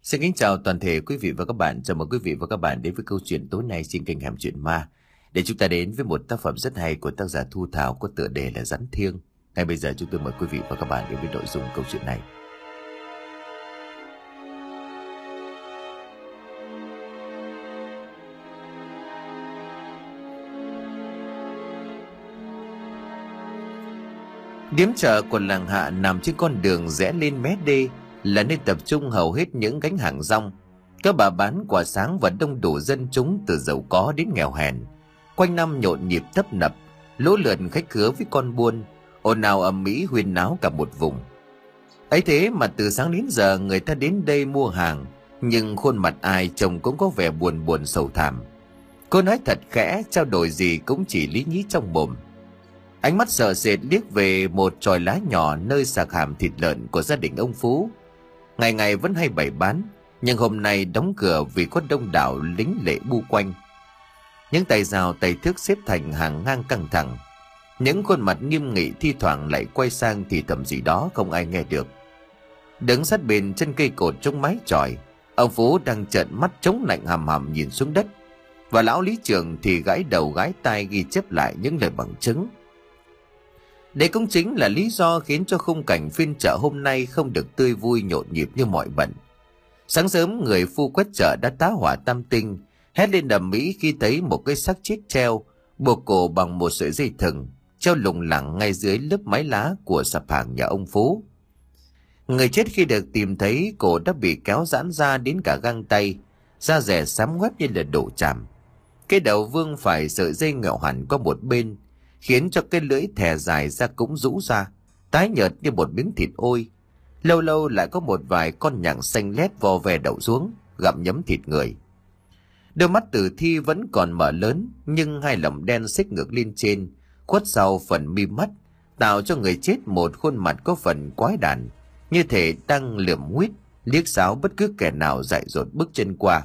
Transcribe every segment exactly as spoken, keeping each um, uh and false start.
Xin kính chào toàn thể quý vị và các bạn. Chào mừng quý vị và các bạn đến với câu chuyện tối nay trên kênh Hẻm Chuyện Ma. Để chúng ta đến với một tác phẩm rất hay của tác giả Thu Thảo có tựa đề là Rắn Thiêng. Ngay bây giờ chúng tôi mời quý vị và các bạn đến với nội dung câu chuyện này. Điếm chợ của làng Hạ nằm trên con đường rẽ lên mé đê, là nơi tập trung hầu hết những gánh hàng rong. Các bà bán quả sáng và đông đủ dân chúng từ giàu có đến nghèo hèn. Quanh năm nhộn nhịp tấp nập, lũ lượt khách khứa với con buôn, ồn ào ầm ĩ huyên náo cả một vùng. Ấy thế mà từ sáng đến giờ người ta đến đây mua hàng, nhưng khuôn mặt ai trông cũng có vẻ buồn buồn sầu thảm. Cô nói thật khẽ, trao đổi gì cũng chỉ lý nhí trong mồm. Ánh mắt sợ sệt liếc về một chòi lá nhỏ nơi sạp hàm thịt lợn của gia đình ông Phú. Ngày ngày vẫn hay bày bán, nhưng hôm nay đóng cửa vì có đông đảo lính lệ bu quanh. Những tay rào tay thước xếp thành hàng ngang căng thẳng. Những khuôn mặt nghiêm nghị thi thoảng lại quay sang thì thầm gì đó không ai nghe được. Đứng sát bên chân cây cột trong mái chòi, ông Phú đang trợn mắt trống lạnh hầm hầm nhìn xuống đất, và lão lý trưởng thì gãi đầu gãi tai ghi chép lại những lời bằng chứng. Đây cũng chính là lý do khiến cho khung cảnh phiên chợ hôm nay không được tươi vui nhộn nhịp như mọi bận. Sáng sớm người phu quét chợ đã tá hỏa tam tinh, hét lên ầm ĩ khi thấy một cái xác chết treo, buộc cổ bằng một sợi dây thừng, treo lủng lẳng ngay dưới lớp mái lá của sạp hàng nhà ông Phú. Người chết khi được tìm thấy, cổ đã bị kéo giãn ra đến cả găng tay, da rẻ xám ngoét như là đổ chàm. Cái đầu vương phải sợi dây ngẹo hẳn qua một bên, khiến cho cái lưỡi thè dài ra cũng rũ ra, tái nhợt như một miếng thịt ôi. Lâu lâu lại có một vài con nhặng xanh lét vo ve đậu xuống, gặm nhấm thịt người. Đôi mắt tử thi vẫn còn mở lớn, nhưng hai lồng đen xích ngược lên trên, khuất sau phần mi mắt, tạo cho người chết một khuôn mặt có phần quái đản, như thể đang liệm huýt, liếc xáo bất cứ kẻ nào dại dột bước chân qua.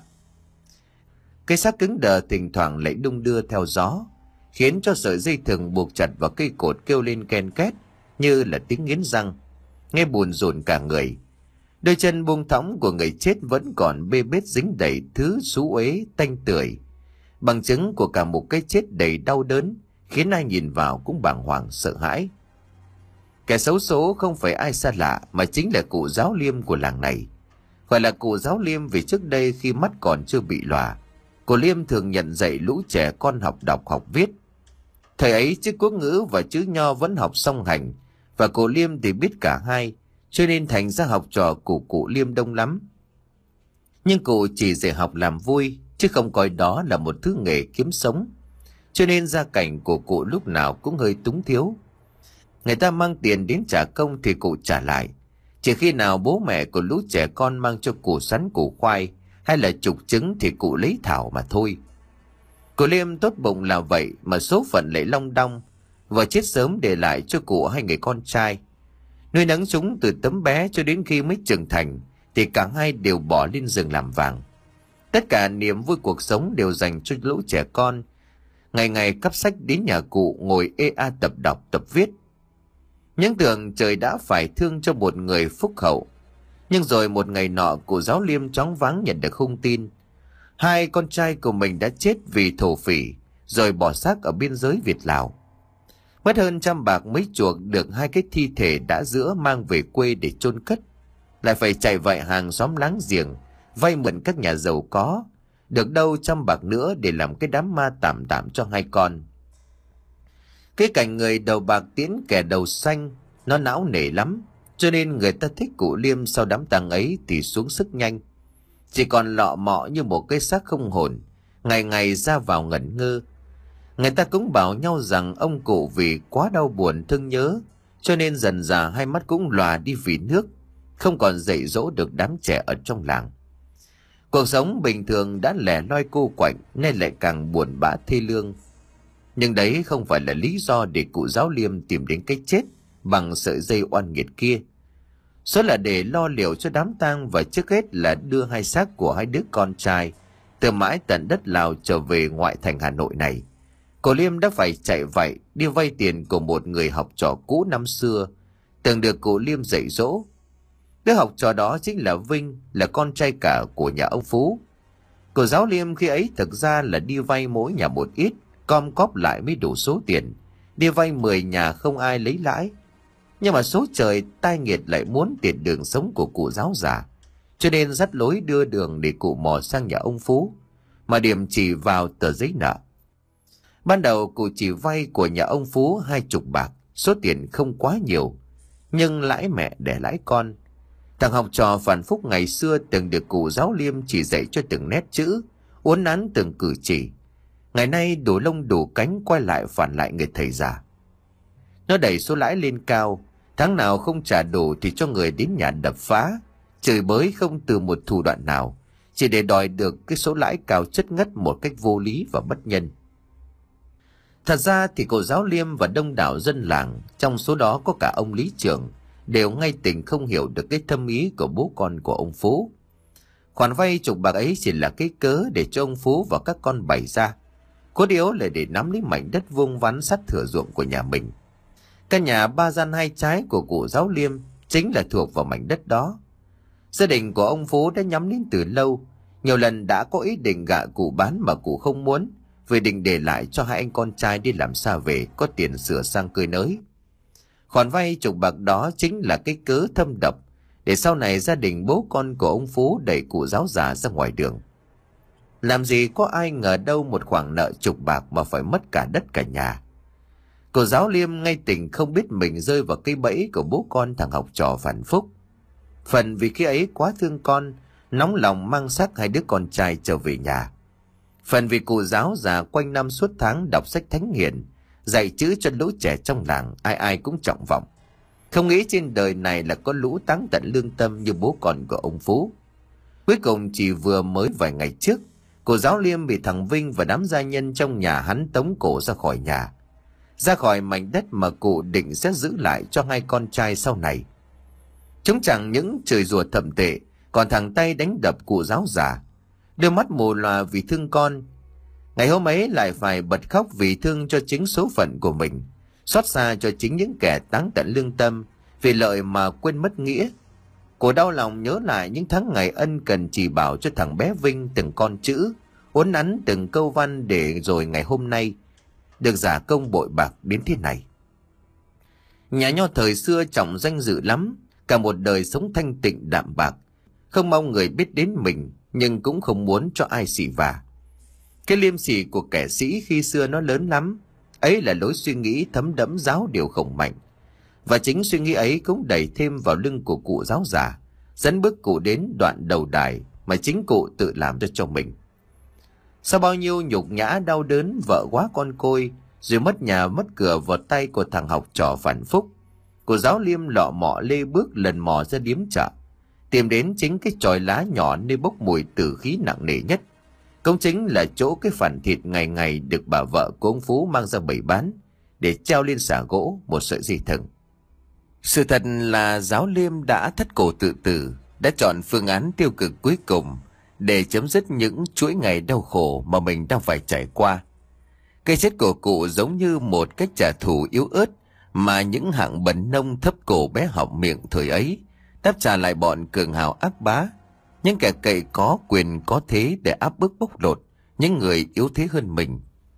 Cái xác cứng đờ thỉnh thoảng lại đung đưa theo gió, khiến cho sợi dây thừng buộc chặt vào cây cột kêu lên ken két như là tiếng nghiến răng, nghe buồn rộn cả người. Đôi chân buông thõng của người chết vẫn còn bê bết dính đầy thứ xú uế tanh tưởi, bằng chứng của cả một cái chết đầy đau đớn, khiến ai nhìn vào cũng bàng hoàng sợ hãi. Kẻ xấu số không phải ai xa lạ mà chính là cụ giáo liêm của làng này. Gọi là cụ giáo liêm vì trước đây khi mắt còn chưa bị lòa, cụ Liêm thường nhận dạy lũ trẻ con học đọc học viết. Thời ấy chữ quốc ngữ và chữ nho vẫn học song hành, và cụ Liêm thì biết cả hai, cho nên thành ra học trò của cụ Liêm đông lắm. Nhưng cụ chỉ dạy học làm vui, chứ không coi đó là một thứ nghề kiếm sống, cho nên gia cảnh của cụ lúc nào cũng hơi túng thiếu. Người ta mang tiền đến trả công thì cụ trả lại, chỉ khi nào bố mẹ của lũ trẻ con mang cho cụ sắn củ khoai hay là trục trứng thì cụ lấy thảo mà thôi. Cụ Liêm tốt bụng là vậy mà số phận lại long đong, vợ chết sớm để lại cho cụ hai người con trai. Nuôi nấng chúng từ tấm bé cho đến khi mới trưởng thành thì cả hai đều bỏ lên rừng làm vàng. Tất cả niềm vui cuộc sống đều dành cho lũ trẻ con, ngày ngày cắp sách đến nhà cụ ngồi ê a tập đọc tập viết. Những tưởng trời đã phải thương cho một người phúc hậu, nhưng rồi một ngày nọ cụ giáo Liêm choáng váng nhận được hung tin. Hai con trai của mình đã chết vì thổ phỉ, rồi bỏ xác ở biên giới Việt Lào. Mất hơn trăm bạc mới chuộc được hai cái thi thể đã giữa mang về quê để chôn cất. Lại phải chạy vạy hàng xóm láng giềng, vay mượn các nhà giàu có, được đâu trăm bạc nữa để làm cái đám ma tạm tạm cho hai con. Cái cảnh người đầu bạc tiễn kẻ đầu xanh, nó não nề lắm, cho nên người ta thích cụ Liêm sau đám tang ấy thì xuống sức nhanh. Chỉ còn lọ mọ như một cái xác không hồn, ngày ngày ra vào ngẩn ngơ. Người ta cũng bảo nhau rằng ông cụ vì quá đau buồn thương nhớ, cho nên dần dà hai mắt cũng lòa đi vì nước, không còn dạy dỗ được đám trẻ ở trong làng. Cuộc sống bình thường đã lẻ loi cô quạnh nên lại càng buồn bã thê lương. Nhưng đấy không phải là lý do để cụ giáo Liêm tìm đến cái chết bằng sợi dây oan nghiệt kia. Số là để lo liệu cho đám tang, và trước hết là đưa hai xác của hai đứa con trai từ mãi tận đất Lào trở về ngoại thành Hà Nội này. Cụ Liêm đã phải chạy vậy đi vay tiền của một người học trò cũ năm xưa, từng được cụ Liêm dạy dỗ. Đứa học trò đó chính là Vinh, là con trai cả của nhà ông Phú. Cô giáo Liêm khi ấy thực ra là đi vay mỗi nhà một ít, com cóp lại mới đủ số tiền. Đi vay mười nhà không ai lấy lãi. Nhưng mà số trời tai nghiệt lại muốn tiền đường sống của cụ giáo già, cho nên dắt lối đưa đường để cụ mò sang nhà ông Phú, mà điểm chỉ vào tờ giấy nợ. Ban đầu cụ chỉ vay của nhà ông Phú hai chục bạc, số tiền không quá nhiều, nhưng lãi mẹ để lãi con. Thằng học trò phản phúc ngày xưa từng được cụ giáo Liêm chỉ dạy cho từng nét chữ, uốn nắn từng cử chỉ, ngày nay đủ lông đủ cánh quay lại phản lại người thầy già. Nó đẩy số lãi lên cao, tháng nào không trả đủ thì cho người đến nhà đập phá, chửi bới không từ một thủ đoạn nào, chỉ để đòi được cái số lãi cao chất ngất một cách vô lý và bất nhân. Thật ra thì cô giáo Liêm và đông đảo dân làng, trong số đó có cả ông lý trưởng, đều ngay tình không hiểu được cái thâm ý của bố con của ông Phú. Khoản vay chục bạc ấy chỉ là cái cớ để cho ông Phú và các con bày ra, cốt yếu là để nắm lấy mảnh đất vuông vắn sát thửa ruộng của nhà mình. Căn nhà ba gian hai trái của cụ giáo Liêm chính là thuộc vào mảnh đất đó. Gia đình của ông Phú đã nhắm đến từ lâu, nhiều lần đã có ý định gạ cụ bán mà cụ không muốn, vì định để lại cho hai anh con trai đi làm xa về có tiền sửa sang cơi nới. Khoản vay chục bạc đó chính là cái cớ thâm độc để sau này gia đình bố con của ông Phú đẩy cụ giáo già ra ngoài đường. Làm gì có ai ngờ đâu một khoản nợ chục bạc mà phải mất cả đất cả nhà. Cô giáo Liêm ngay tình không biết mình rơi vào cái bẫy của bố con thằng học trò phản phúc. Phần vì khi ấy quá thương con, nóng lòng mang xác hai đứa con trai trở về nhà. Phần vì cụ giáo già quanh năm suốt tháng đọc sách thánh hiền, dạy chữ cho lũ trẻ trong làng, ai ai cũng trọng vọng. Không nghĩ trên đời này là có lũ táng tận lương tâm như bố con của ông Phú. Cuối cùng chỉ vừa mới vài ngày trước, cô giáo Liêm bị thằng Vinh và đám gia nhân trong nhà hắn tống cổ ra khỏi nhà, ra khỏi mảnh đất mà cụ định sẽ giữ lại cho hai con trai sau này. Chúng chẳng những chửi rủa thậm tệ, còn thẳng tay đánh đập cụ giáo già, đưa mắt mù lòa vì thương con. Ngày hôm ấy lại phải bật khóc vì thương cho chính số phận của mình, xót xa cho chính những kẻ táng tận lương tâm vì lợi mà quên mất nghĩa. Cô đau lòng nhớ lại những tháng ngày ân cần chỉ bảo cho thằng bé Vinh từng con chữ, uốn nắn từng câu văn, để rồi ngày hôm nay được giả công bội bạc đến thế này. Nhà nho thời xưa trọng danh dự lắm, cả một đời sống thanh tịnh đạm bạc, không mong người biết đến mình, nhưng cũng không muốn cho ai xỉ vả. Cái liêm sỉ của kẻ sĩ khi xưa nó lớn lắm, ấy là lối suy nghĩ thấm đẫm giáo điều khổng mạnh. Và chính suy nghĩ ấy cũng đẩy thêm vào lưng của cụ giáo già, dẫn bước cụ đến đoạn đầu đài mà chính cụ tự làm cho chồng mình. Sau bao nhiêu nhục nhã đau đớn, vợ quá con côi, rồi mất nhà mất cửa vào tay của thằng học trò phản phúc, cô giáo Liêm lọ mọ lê bước lần mò ra điếm chợ, tìm đến chính cái chòi lá nhỏ nơi bốc mùi tử khí nặng nề nhất, cũng chính là chỗ cái phản thịt ngày ngày được bà vợ của ông Phú mang ra bày bán để treo lên xà gỗ một sợi dây thừng. Sự thật là giáo Liêm đã thất cổ tự tử, đã chọn phương án tiêu cực cuối cùng để chấm dứt những chuỗi ngày đau khổ mà mình đang phải trải qua. Cái chết của cụ giống như một cách trả thù yếu ớt mà những hạng bần nông thấp cổ bé họng miệng thời ấy đáp trả lại bọn cường hào ác bá, những kẻ cậy có quyền có thế để áp bức bóc lột những người yếu thế hơn mình.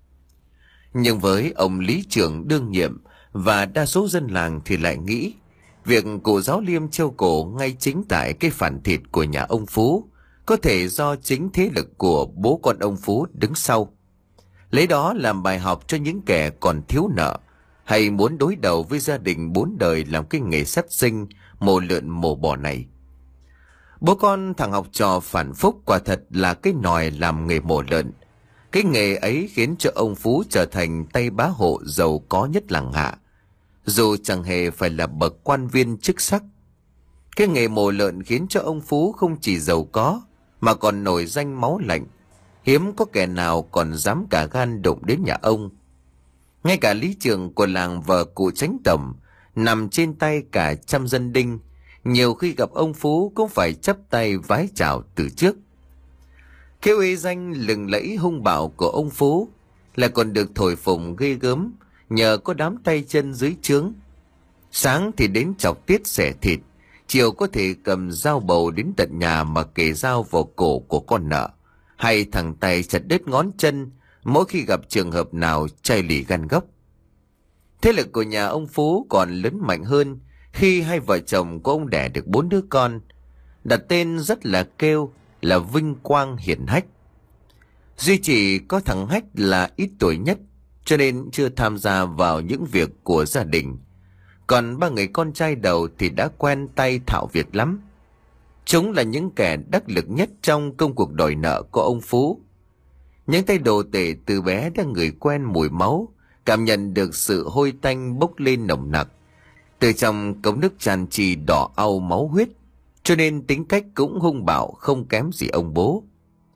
Nhưng với ông lý trưởng đương nhiệm và đa số dân làng thì lại nghĩ việc cụ giáo Liêm treo cổ ngay chính tại cái phản thịt của nhà ông Phú có thể do chính thế lực của bố con ông Phú đứng sau, lấy đó làm bài học cho những kẻ còn thiếu nợ hay muốn đối đầu với gia đình bốn đời làm cái nghề sát sinh mổ lợn mổ bò này. Bố con thằng học trò phản phúc quả thật là cái nòi làm nghề mổ lợn. Cái nghề ấy khiến cho ông Phú trở thành tay bá hộ giàu có nhất làng Hạ, dù chẳng hề phải là bậc quan viên chức sắc. Cái nghề mổ lợn khiến cho ông Phú không chỉ giàu có mà còn nổi danh máu lạnh, hiếm có kẻ nào còn dám cả gan đụng đến nhà ông. Ngay cả lý trưởng của làng và cụ chánh tổng nằm trên tay cả trăm dân đinh, nhiều khi gặp ông Phú cũng phải chắp tay vái chào từ trước. Cái uy danh lừng lẫy hung bạo của ông Phú lại còn được thổi phồng ghê gớm nhờ có đám tay chân dưới trướng. Sáng thì đến chọc tiết xẻ thịt, chiều có thể cầm dao bầu đến tận nhà mà kề dao vào cổ của con nợ, hay thẳng tay chặt đứt ngón chân mỗi khi gặp trường hợp nào chai lì gan gốc. Thế lực của nhà ông Phú còn lớn mạnh hơn khi hai vợ chồng của ông đẻ được bốn đứa con, đặt tên rất là kêu là vinh quang hiển hách. Duy chỉ có thằng Hách là ít tuổi nhất, cho nên chưa tham gia vào những việc của gia đình. Còn ba người con trai đầu thì đã quen tay thạo việc lắm. Chúng là những kẻ đắc lực nhất trong công cuộc đòi nợ của ông Phú. Những tay đồ tể từ bé đã ngửi quen mùi máu, cảm nhận được sự hôi tanh bốc lên nồng nặc từ trong cống nước tràn trì đỏ au máu huyết, cho nên tính cách cũng hung bạo không kém gì ông bố.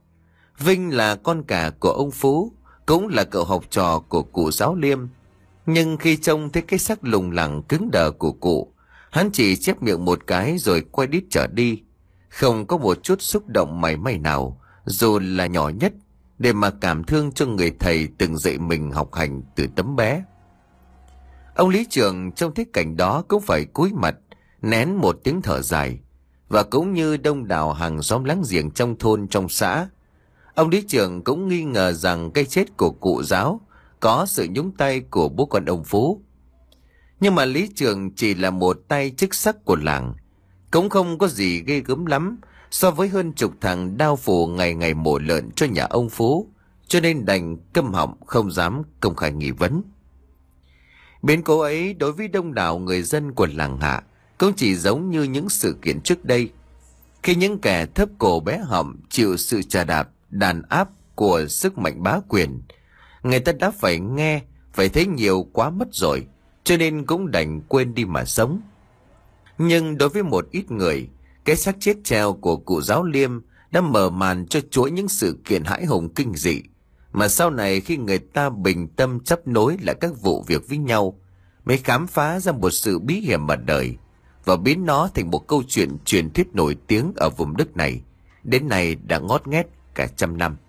Vinh là con cả của ông Phú, cũng là cậu học trò của cụ Giáo Liêm. Nhưng khi trông thấy cái xác lùng lẳng cứng đờ của cụ, hắn chỉ chép miệng một cái rồi quay đít trở đi, không có một chút xúc động mảy may nào, dù là nhỏ nhất, để mà cảm thương cho người thầy từng dạy mình học hành từ tấm bé. Ông lý trưởng trông thấy cảnh đó cũng phải cúi mặt, nén một tiếng thở dài. Và cũng như đông đảo hàng xóm láng giềng trong thôn trong xã, ông lý trưởng cũng nghi ngờ rằng cái chết của cụ Giáo có sự nhúng tay của bố con ông Phú. Nhưng mà lý trưởng chỉ là một tay chức sắc của làng, cũng không có gì ghê gớm lắm so với hơn chục thằng đao phủ ngày ngày mổ lợn cho nhà ông Phú, cho nên đành câm họng không dám công khai nghi vấn. Biến cố ấy đối với đông đảo người dân của làng Hạ cũng chỉ giống như những sự kiện trước đây, khi những kẻ thấp cổ bé họng chịu sự chà đạp đàn áp của sức mạnh bá quyền. Người ta đã phải nghe, phải thấy nhiều quá mất rồi, cho nên cũng đành quên đi mà sống. Nhưng đối với một ít người, cái xác chết treo của cụ Giáo Liêm đã mở màn cho chuỗi những sự kiện hãi hùng kinh dị, mà sau này khi người ta bình tâm chấp nối lại các vụ việc với nhau, mới khám phá ra một sự bí hiểm ở đời, và biến nó thành một câu chuyện truyền thuyết nổi tiếng ở vùng đất này, đến nay đã ngót nghét cả trăm năm.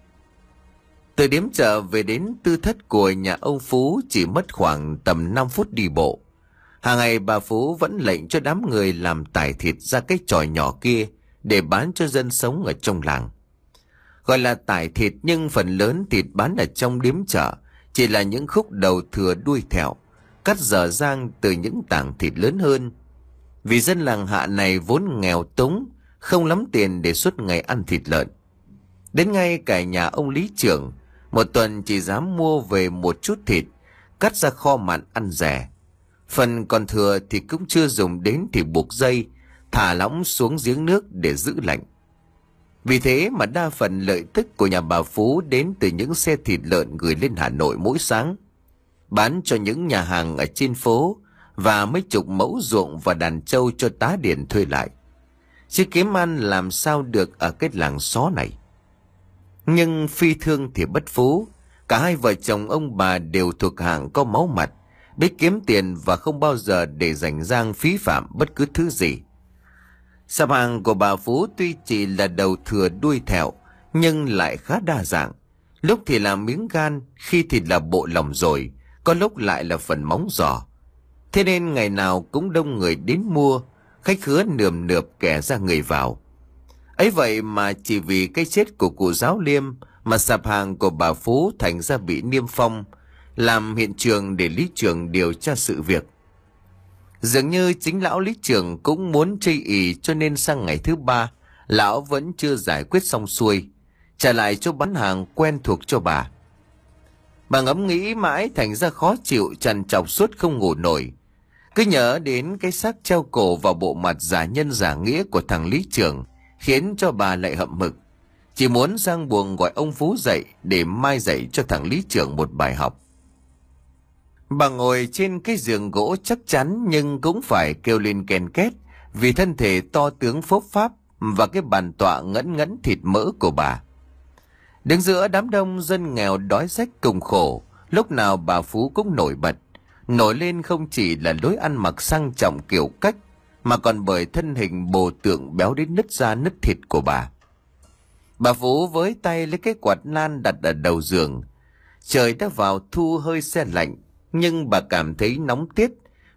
Từ điếm chợ về đến tư thất của nhà ông Phú chỉ mất khoảng tầm năm phút đi bộ. Hàng ngày bà Phú vẫn lệnh cho đám người làm tải thịt ra cái chòi nhỏ kia để bán cho dân sống ở trong làng. Gọi là tải thịt nhưng phần lớn thịt bán ở trong điếm chợ chỉ là những khúc đầu thừa đuôi thẹo, cắt dở dang từ những tảng thịt lớn hơn. Vì dân làng Hạ này vốn nghèo túng, không lắm tiền để suốt ngày ăn thịt lợn. Đến ngay cả nhà ông lý trưởng, một tuần chỉ dám mua về một chút thịt, cắt ra kho mặn ăn rẻ. Phần còn thừa thì cũng chưa dùng đến thì buộc dây, thả lỏng xuống giếng nước để giữ lạnh. Vì thế mà đa phần lợi tức của nhà bà Phú đến từ những xe thịt lợn gửi lên Hà Nội mỗi sáng, bán cho những nhà hàng ở trên phố và mấy chục mẫu ruộng và đàn trâu cho tá điền thuê lại. Chứ kiếm ăn làm sao được ở cái làng xó này. Nhưng phi thương thì bất phú, cả hai vợ chồng ông bà đều thuộc hạng có máu mặt, biết kiếm tiền và không bao giờ để rảnh rang phí phạm bất cứ thứ gì. Sạp hàng của bà Phú tuy chỉ là đầu thừa đuôi thẹo, nhưng lại khá đa dạng. Lúc thì là miếng gan, khi thì là bộ lòng rồi, có lúc lại là phần móng giò. Thế nên ngày nào cũng đông người đến mua, khách khứa nườm nượp kẻ ra người vào. Ấy vậy mà chỉ vì cái chết của cụ Giáo Liêm mà sạp hàng của bà Phú thành ra bị niêm phong, làm hiện trường để lý trưởng điều tra sự việc. Dường như chính lão lý trưởng cũng muốn chây ì, cho nên sang ngày thứ ba, lão vẫn chưa giải quyết xong xuôi, trả lại chỗ bán hàng quen thuộc cho bà. Bà ngẫm nghĩ mãi thành ra khó chịu, trằn trọc suốt không ngủ nổi. Cứ nhớ đến cái xác treo cổ vào bộ mặt giả nhân giả nghĩa của thằng lý trưởng, khiến cho bà lại hậm hực. Chỉ muốn sang buồng gọi ông Phú dậy để mai dạy cho thằng lý trưởng một bài học. Bà ngồi trên cái giường gỗ chắc chắn nhưng cũng phải kêu lên ken két, vì thân thể to tướng phốp pháp và cái bàn tọa ngẫn ngẫn thịt mỡ của bà. Đứng giữa đám đông dân nghèo đói rách cùng khổ, lúc nào bà Phú cũng nổi bật. Nổi lên không chỉ là lối ăn mặc sang trọng kiểu cách, mà còn bởi thân hình bồ tượng béo đến nứt da nứt thịt của bà. Bà Phú với tay lấy cái quạt lan đặt ở đầu giường. Trời đã vào thu hơi se lạnh, nhưng bà cảm thấy nóng tiết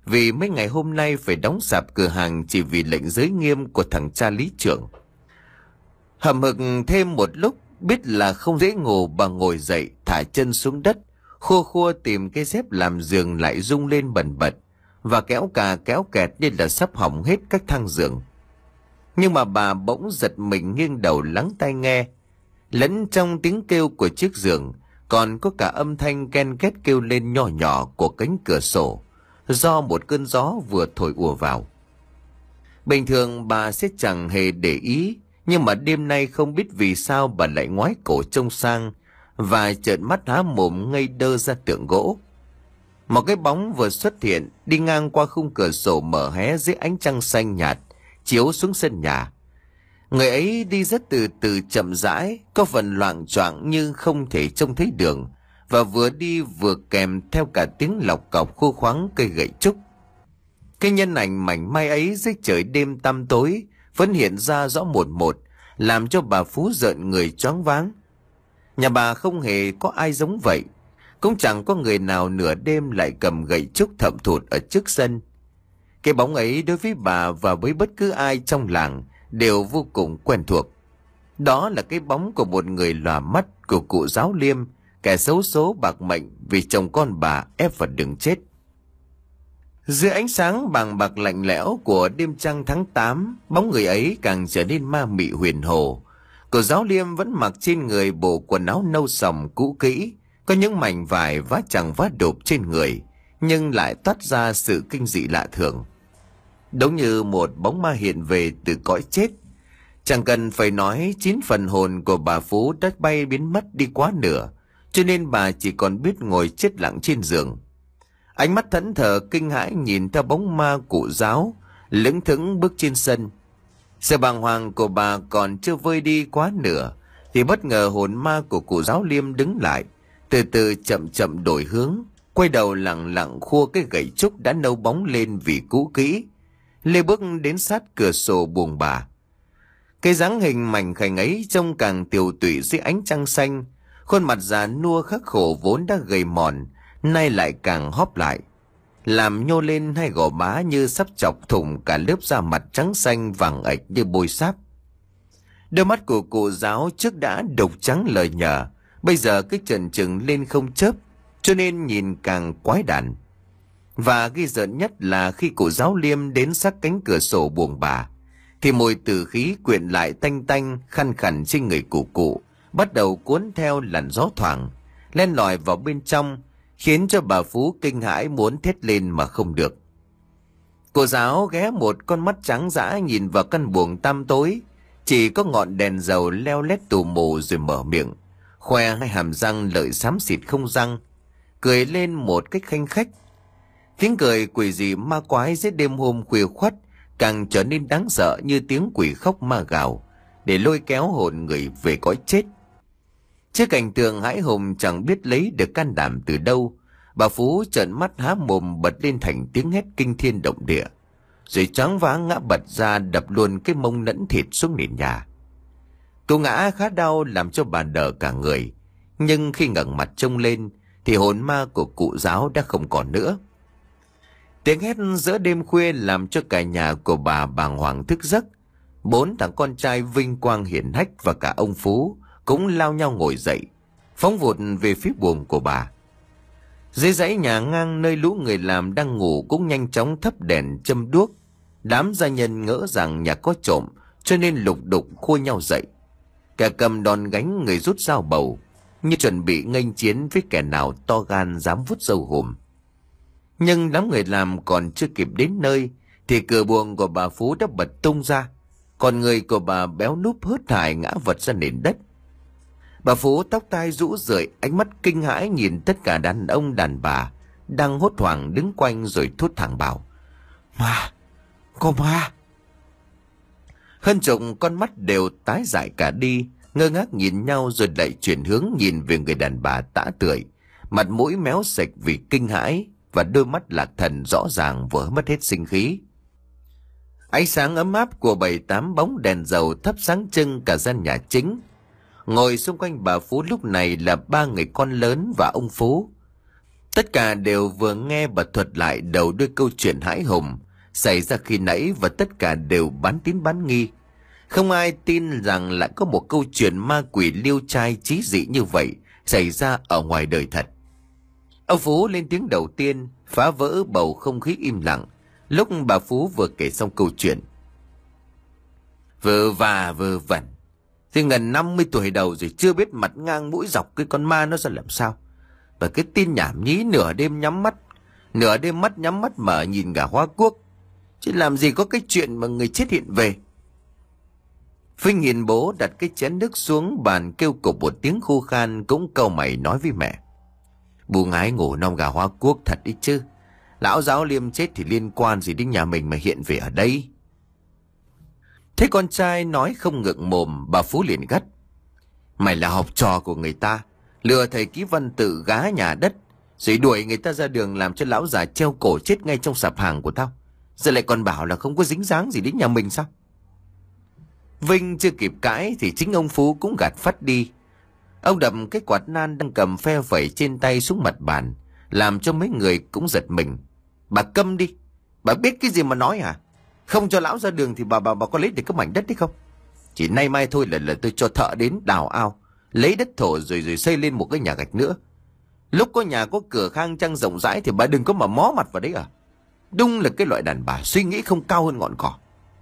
vì mấy ngày hôm nay phải đóng sạp cửa hàng chỉ vì lệnh giới nghiêm của thằng cha lý trưởng. Hậm hực thêm một lúc, biết là không dễ ngủ, bà ngồi dậy thả chân xuống đất, khua khua tìm cái dép làm giường lại rung lên bần bật, và kéo cà kéo kẹt như là sắp hỏng hết các thang giường. Nhưng mà bà bỗng giật mình nghiêng đầu lắng tai nghe. Lẫn trong tiếng kêu của chiếc giường còn có cả âm thanh ken két kêu lên nhỏ nhỏ của cánh cửa sổ, do một cơn gió vừa thổi ùa vào. Bình thường bà sẽ chẳng hề để ý, nhưng mà đêm nay không biết vì sao bà lại ngoái cổ trông sang và trợn mắt há mồm ngây đơ ra tượng gỗ. Một cái bóng vừa xuất hiện đi ngang qua khung cửa sổ mở hé dưới ánh trăng xanh nhạt chiếu xuống sân nhà. Người ấy đi rất từ từ chậm rãi, có phần loạng choạng như không thể trông thấy đường, và vừa đi vừa kèm theo cả tiếng lọc cọc khô khoáng cây gậy trúc. Cái nhân ảnh mảnh mai ấy dưới trời đêm tăm tối vẫn hiện ra rõ một một, làm cho bà Phú rợn người choáng váng. Nhà bà không hề có ai giống vậy, cũng chẳng có người nào nửa đêm lại cầm gậy trúc thậm thụt ở trước sân. Cái bóng ấy đối với bà và với bất cứ ai trong làng đều vô cùng quen thuộc. Đó là cái bóng của một người lòa mắt của cụ Giáo Liêm, kẻ xấu số bạc mệnh vì chồng con bà ép vào đường chết. Dưới ánh sáng bàng bạc lạnh lẽo của đêm trăng tháng tám, bóng người ấy càng trở nên ma mị huyền hồ. Cụ Giáo Liêm vẫn mặc trên người bộ quần áo nâu sòng cũ kỹ, có những mảnh vải vá chẳng vá đột trên người, nhưng lại toát ra sự kinh dị lạ thường. Đúng như một bóng ma hiện về từ cõi chết. Chẳng cần phải nói, chín phần hồn của bà Phú đã bay biến mất đi quá nửa, cho nên bà chỉ còn biết ngồi chết lặng trên giường. Ánh mắt thẫn thờ kinh hãi nhìn theo bóng ma cụ Giáo lững thững bước trên sân. Sự bàng hoàng của bà còn chưa vơi đi quá nửa thì bất ngờ hồn ma của cụ Giáo Liêm đứng lại, từ từ chậm chậm đổi hướng, quay đầu lặng lặng khua cái gậy trúc đã nâu bóng lên vì cũ kỹ, lê bước đến sát cửa sổ buồng bà. Cái dáng hình mảnh khảnh ấy trông càng tiều tụy dưới ánh trăng xanh. Khuôn mặt già nua khắc khổ vốn đã gầy mòn nay lại càng hóp lại, làm nhô lên hai gò má như sắp chọc thủng cả lớp da mặt trắng xanh vàng ạch như bôi sáp. Đôi mắt của cụ Giáo trước đã đục trắng lờ nhờ, bây giờ cái trần trừng lên không chớp, cho nên nhìn càng quái đản. Và ghi giận nhất là khi cụ Giáo Liêm đến sát cánh cửa sổ buồng bà, thì mùi tử khí quyện lại tanh tanh khăn khẳn trên người cụ cụ, bắt đầu cuốn theo làn gió thoảng, len lỏi vào bên trong, khiến cho bà Phú kinh hãi muốn thét lên mà không được. Cô Giáo ghé một con mắt trắng dã nhìn vào căn buồng tăm tối, chỉ có ngọn đèn dầu leo lét tù mù, rồi mở miệng, khoe hai hàm răng lợi xám xịt không răng, cười lên một cách khanh khách. Tiếng cười quỷ dị ma quái dưới đêm hôm khuya khoắt càng trở nên đáng sợ như tiếng quỷ khóc ma gào, để lôi kéo hồn người về cõi chết. Trước cảnh tượng hãi hùng chẳng biết lấy được can đảm từ đâu, bà Phú trợn mắt há mồm bật lên thành tiếng hét kinh thiên động địa, rồi choáng váng ngã bật ra, đập luôn cái mông lẫn thịt xuống nền nhà. Cú ngã khá đau làm cho bà đờ cả người, nhưng khi ngẩng mặt trông lên thì hồn ma của cụ Giáo đã không còn nữa. Tiếng hét giữa đêm khuya làm cho cả nhà của bà bàng hoàng thức giấc. Bốn thằng con trai vinh quang hiển hách và cả ông Phú cũng lao nhau ngồi dậy, phóng vụt về phía buồng của bà. Dưới dãy nhà ngang nơi lũ người làm đang ngủ cũng nhanh chóng thắp đèn châm đuốc. Đám gia nhân ngỡ rằng nhà có trộm, cho nên lục đục khua nhau dậy. Kẻ cầm đòn gánh, người rút dao bầu, như chuẩn bị nghênh chiến với kẻ nào to gan dám vút râu hùm. Nhưng đám người làm còn chưa kịp đến nơi thì cửa buồng của bà Phú đã bật tung ra, còn người của bà béo núp hớt hải ngã vật ra nền đất. Bà Phú tóc tai rũ rượi, ánh mắt kinh hãi nhìn tất cả đàn ông đàn bà đang hốt hoảng đứng quanh, rồi thốt thẳng bảo: "Ma, có ma!" Hơn chục con mắt đều tái dại cả đi, ngơ ngác nhìn nhau, rồi lại chuyển hướng nhìn về người đàn bà tã tưởi, mặt mũi méo sạch vì kinh hãi, và đôi mắt lạc thần rõ ràng vừa mất hết sinh khí. Ánh sáng ấm áp của bảy tám bóng đèn dầu thắp sáng trưng cả gian nhà chính. Ngồi xung quanh bà Phú lúc này là ba người con lớn và ông Phú. Tất cả đều vừa nghe bà thuật lại đầu đuôi câu chuyện hãi hùng xảy ra khi nãy, và tất cả đều bán tín bán nghi. Không ai tin rằng lại có một câu chuyện ma quỷ liêu trai chí dị như vậy xảy ra ở ngoài đời thật. Ông Phú lên tiếng đầu tiên, phá vỡ bầu không khí im lặng lúc bà Phú vừa kể xong câu chuyện. Vơ và vơ vẩn, thì gần năm mươi tuổi đầu rồi chưa biết mặt ngang mũi dọc cái con ma nó ra làm sao. Và cái tin nhảm nhí nửa đêm nhắm mắt, nửa đêm mắt nhắm mắt mở nhìn gà hoa cuốc. Chứ làm gì có cái chuyện mà người chết hiện về. Vinh nhìn bố đặt cái chén nước xuống bàn, kêu cục một tiếng khô khan, cũng cau mày nói với mẹ. Bố ngái ngủ non gà hoa cuốc thật đi chứ. Lão giáo Liêm chết thì liên quan gì đến nhà mình mà hiện về ở đây. Thế con trai nói không ngượng mồm, bà Phú liền gắt. Mày là học trò của người ta, lừa thầy ký văn tự gá nhà đất, rồi đuổi người ta ra đường làm cho lão già treo cổ chết ngay trong sạp hàng của tao. Giờ lại còn bảo là không có dính dáng gì đến nhà mình sao? Vinh chưa kịp cãi thì chính ông Phú cũng gạt phắt đi. Ông đập cái quạt nan đang cầm phe phẩy trên tay xuống mặt bàn, làm cho mấy người cũng giật mình. Bà câm đi, bà biết cái gì mà nói hả? Không cho lão ra đường thì bà bà bà có lấy được cái mảnh đất đấy không? Chỉ nay mai thôi là, là tôi cho thợ đến đào ao, lấy đất thổ rồi rồi xây lên một cái nhà gạch nữa. Lúc có nhà có cửa khang trang rộng rãi thì bà đừng có mà mó mặt vào đấy à? Đúng là cái loại đàn bà suy nghĩ không cao hơn ngọn cỏ.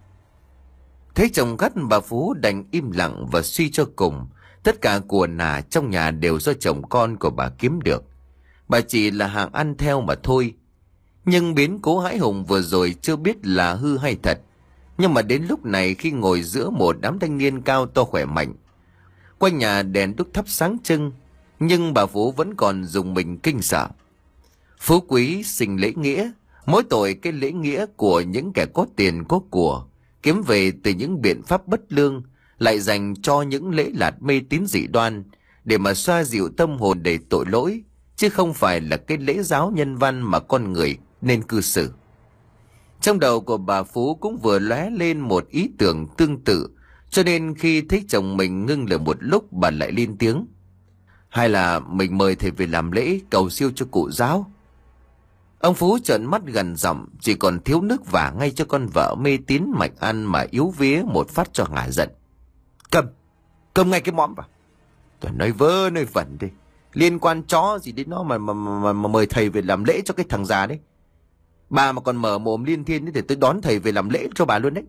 Thấy chồng gắt, bà Phú đành im lặng và suy cho cùng. Tất cả của nà trong nhà đều do chồng con của bà kiếm được. Bà chỉ là hàng ăn theo mà thôi. Nhưng biến cố hãi hùng vừa rồi chưa biết là hư hay thật. Nhưng mà đến lúc này khi ngồi giữa một đám thanh niên cao to khỏe mạnh, quanh nhà đèn đuốc thắp sáng trưng, nhưng bà Phú vẫn còn dùng mình kinh sợ. Phú quý sinh lễ nghĩa, mỗi tội cái lễ nghĩa của những kẻ có tiền có của, kiếm về từ những biện pháp bất lương, lại dành cho những lễ lạt mê tín dị đoan để mà xoa dịu tâm hồn đầy tội lỗi, chứ không phải là cái lễ giáo nhân văn mà con người nên cư xử. Trong đầu của bà Phú cũng vừa lóe lên một ý tưởng tương tự, cho nên khi thấy chồng mình ngưng lời một lúc, bà lại lên tiếng. Hay là mình mời thầy về làm lễ cầu siêu cho cụ giáo? Ông Phú trợn mắt gần giọng, chỉ còn thiếu nước vả ngay cho con vợ mê tín mạch ăn mà yếu vía một phát cho ngả giận. Cầm, cầm ngay cái mõm vào. Tôi nói vơ nói vẩn đi, liên quan chó gì đến nó mà mà, mà mà mời thầy về làm lễ cho cái thằng già đấy. Bà mà còn mở mồm liên thiên thì tôi đón thầy về làm lễ cho bà luôn đấy.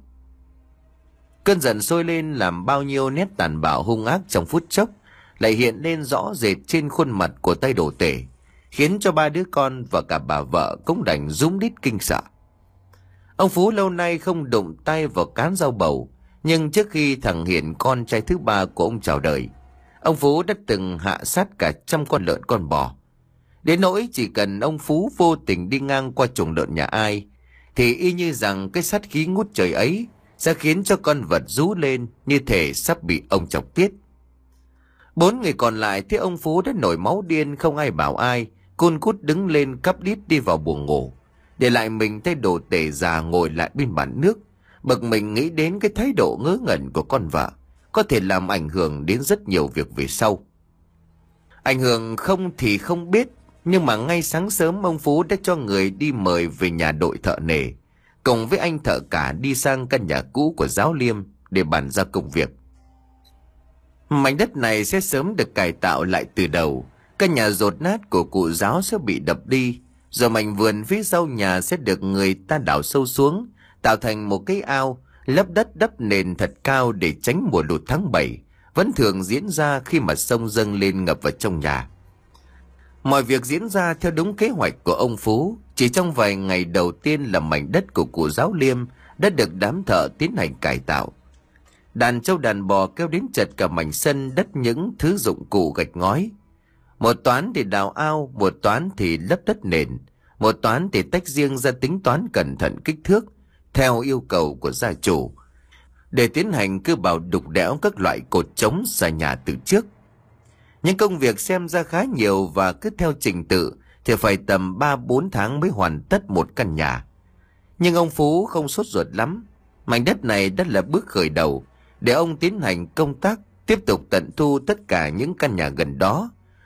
Cơn giận sôi lên làm bao nhiêu nét tàn bạo hung ác trong phút chốc lại hiện lên rõ rệt trên khuôn mặt của tay đồ tể, khiến cho ba đứa con và cả bà vợ cũng đành rúm rít kinh sợ. Ông Phú lâu nay không đụng tay vào cán rau bầu, nhưng trước khi thằng Hiền con trai thứ ba của ông chào đời, ông Phú đã từng hạ sát cả trăm con lợn con bò. Đến nỗi chỉ cần ông Phú vô tình đi ngang qua chuồng lợn nhà ai, thì y như rằng cái sát khí ngút trời ấy sẽ khiến cho con vật rú lên như thể sắp bị ông chọc tiết. Bốn người còn lại thấy ông Phú đã nổi máu điên, không ai bảo ai, cun cút đứng lên cắp đít đi vào buồng ngủ, để lại mình thấy đồ tể già ngồi lại bên bàn nước, bực mình nghĩ đến cái thái độ ngớ ngẩn của con vợ có thể làm ảnh hưởng đến rất nhiều việc về sau. Ảnh hưởng không thì không biết, nhưng mà ngay sáng sớm ông Phú đã cho người đi mời về nhà đội thợ nề, cùng với anh thợ cả đi sang căn nhà cũ của giáo Liêm để bàn giao công việc. Mảnh đất này sẽ sớm được cải tạo lại từ đầu, căn nhà dột nát của cụ giáo sẽ bị đập đi, rồi mảnh vườn phía sau nhà sẽ được người ta đào sâu xuống, tạo thành một cái ao, lấp đất đắp nền thật cao để tránh mùa lụt tháng bảy, vẫn thường diễn ra khi mà sông dâng lên ngập vào trong nhà. Mọi việc diễn ra theo đúng kế hoạch của ông Phú. Chỉ trong vài ngày đầu tiên là mảnh đất của cụ giáo Liêm đã được đám thợ tiến hành cải tạo. Đàn trâu đàn bò kéo đến chật cả mảnh sân đất những thứ dụng cụ gạch ngói. Một toán thì đào ao, một toán thì lấp đất nền, một toán thì tách riêng ra tính toán cẩn thận kích thước theo yêu cầu của gia chủ, để tiến hành cưa bào đục đẽo các loại cột trống xa nhà từ trước. Những công việc xem ra khá nhiều và cứ theo trình tự thì phải tầm ba bốn tháng mới hoàn tất một căn nhà. Nhưng ông Phú không sốt ruột lắm. Mảnh đất này đã là bước khởi đầu để ông tiến hành công tác tiếp tục tận thu tất cả những căn nhà gần đó,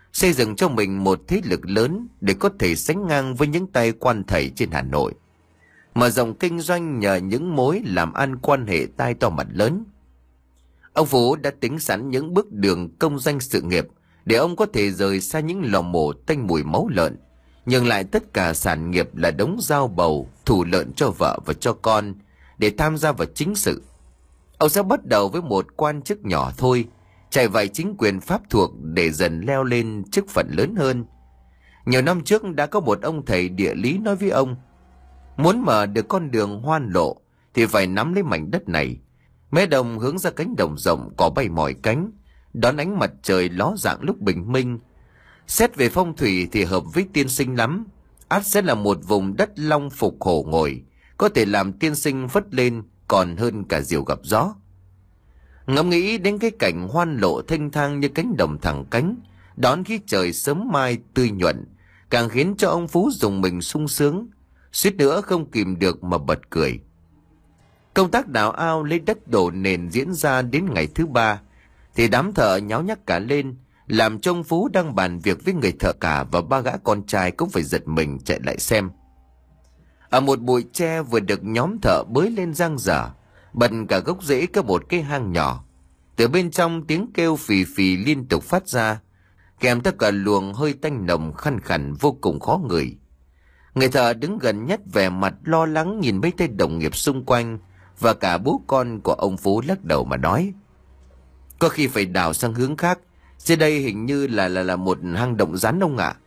xây dựng cho mình một thế lực lớn để có thể sánh ngang với những tay quan thầy trên Hà Nội, mở rộng kinh doanh nhờ những mối làm ăn quan hệ tai to mặt lớn. Ông Phú đã tính sẵn những bước đường công danh sự nghiệp để ông có thể rời xa những lò mổ tanh mùi máu lợn, nhường lại tất cả sản nghiệp là đống dao bầu, thủ lợn cho vợ và cho con để tham gia vào chính sự. Ông sẽ bắt đầu với một quan chức nhỏ thôi, chạy vạy chính quyền pháp thuộc để dần leo lên chức phận lớn hơn. Nhiều năm trước đã có một ông thầy địa lý nói với ông, muốn mở được con đường hoan lộ thì phải nắm lấy mảnh đất này. Mé đồng hướng ra cánh đồng rộng có bay mỏi cánh, đón ánh mặt trời ló dạng lúc bình minh. Xét về phong thủy thì hợp với tiên sinh lắm, ắt sẽ là một vùng đất long phục hổ ngồi, có thể làm tiên sinh vất lên còn hơn cả diều gặp gió. Ngẫm nghĩ đến cái cảnh hoan lộ thênh thang như cánh đồng thẳng cánh, đón khí trời sớm mai tươi nhuận, càng khiến cho ông Phú dùng mình sung sướng, suýt nữa không kìm được mà bật cười. Công tác đào ao lấy đất đổ nền diễn ra đến ngày thứ ba, thì đám thợ nháo nhác cả lên, làm cho ông Phú đang bàn việc với người thợ cả và ba gã con trai cũng phải giật mình chạy lại xem. Ở một bụi tre vừa được nhóm thợ bới lên giang dở, bật cả gốc rễ có một cái hang nhỏ. Từ bên trong tiếng kêu phì phì liên tục phát ra, kèm theo cả luồng hơi tanh nồng khăn khẳn vô cùng khó ngửi. Người thợ đứng gần nhất vẻ mặt lo lắng nhìn mấy tay đồng nghiệp xung quanh, và cả bố con của ông Phú lắc đầu mà nói, có khi phải đào sang hướng khác, trên đây hình như là là là một hang động rắn ông ạ.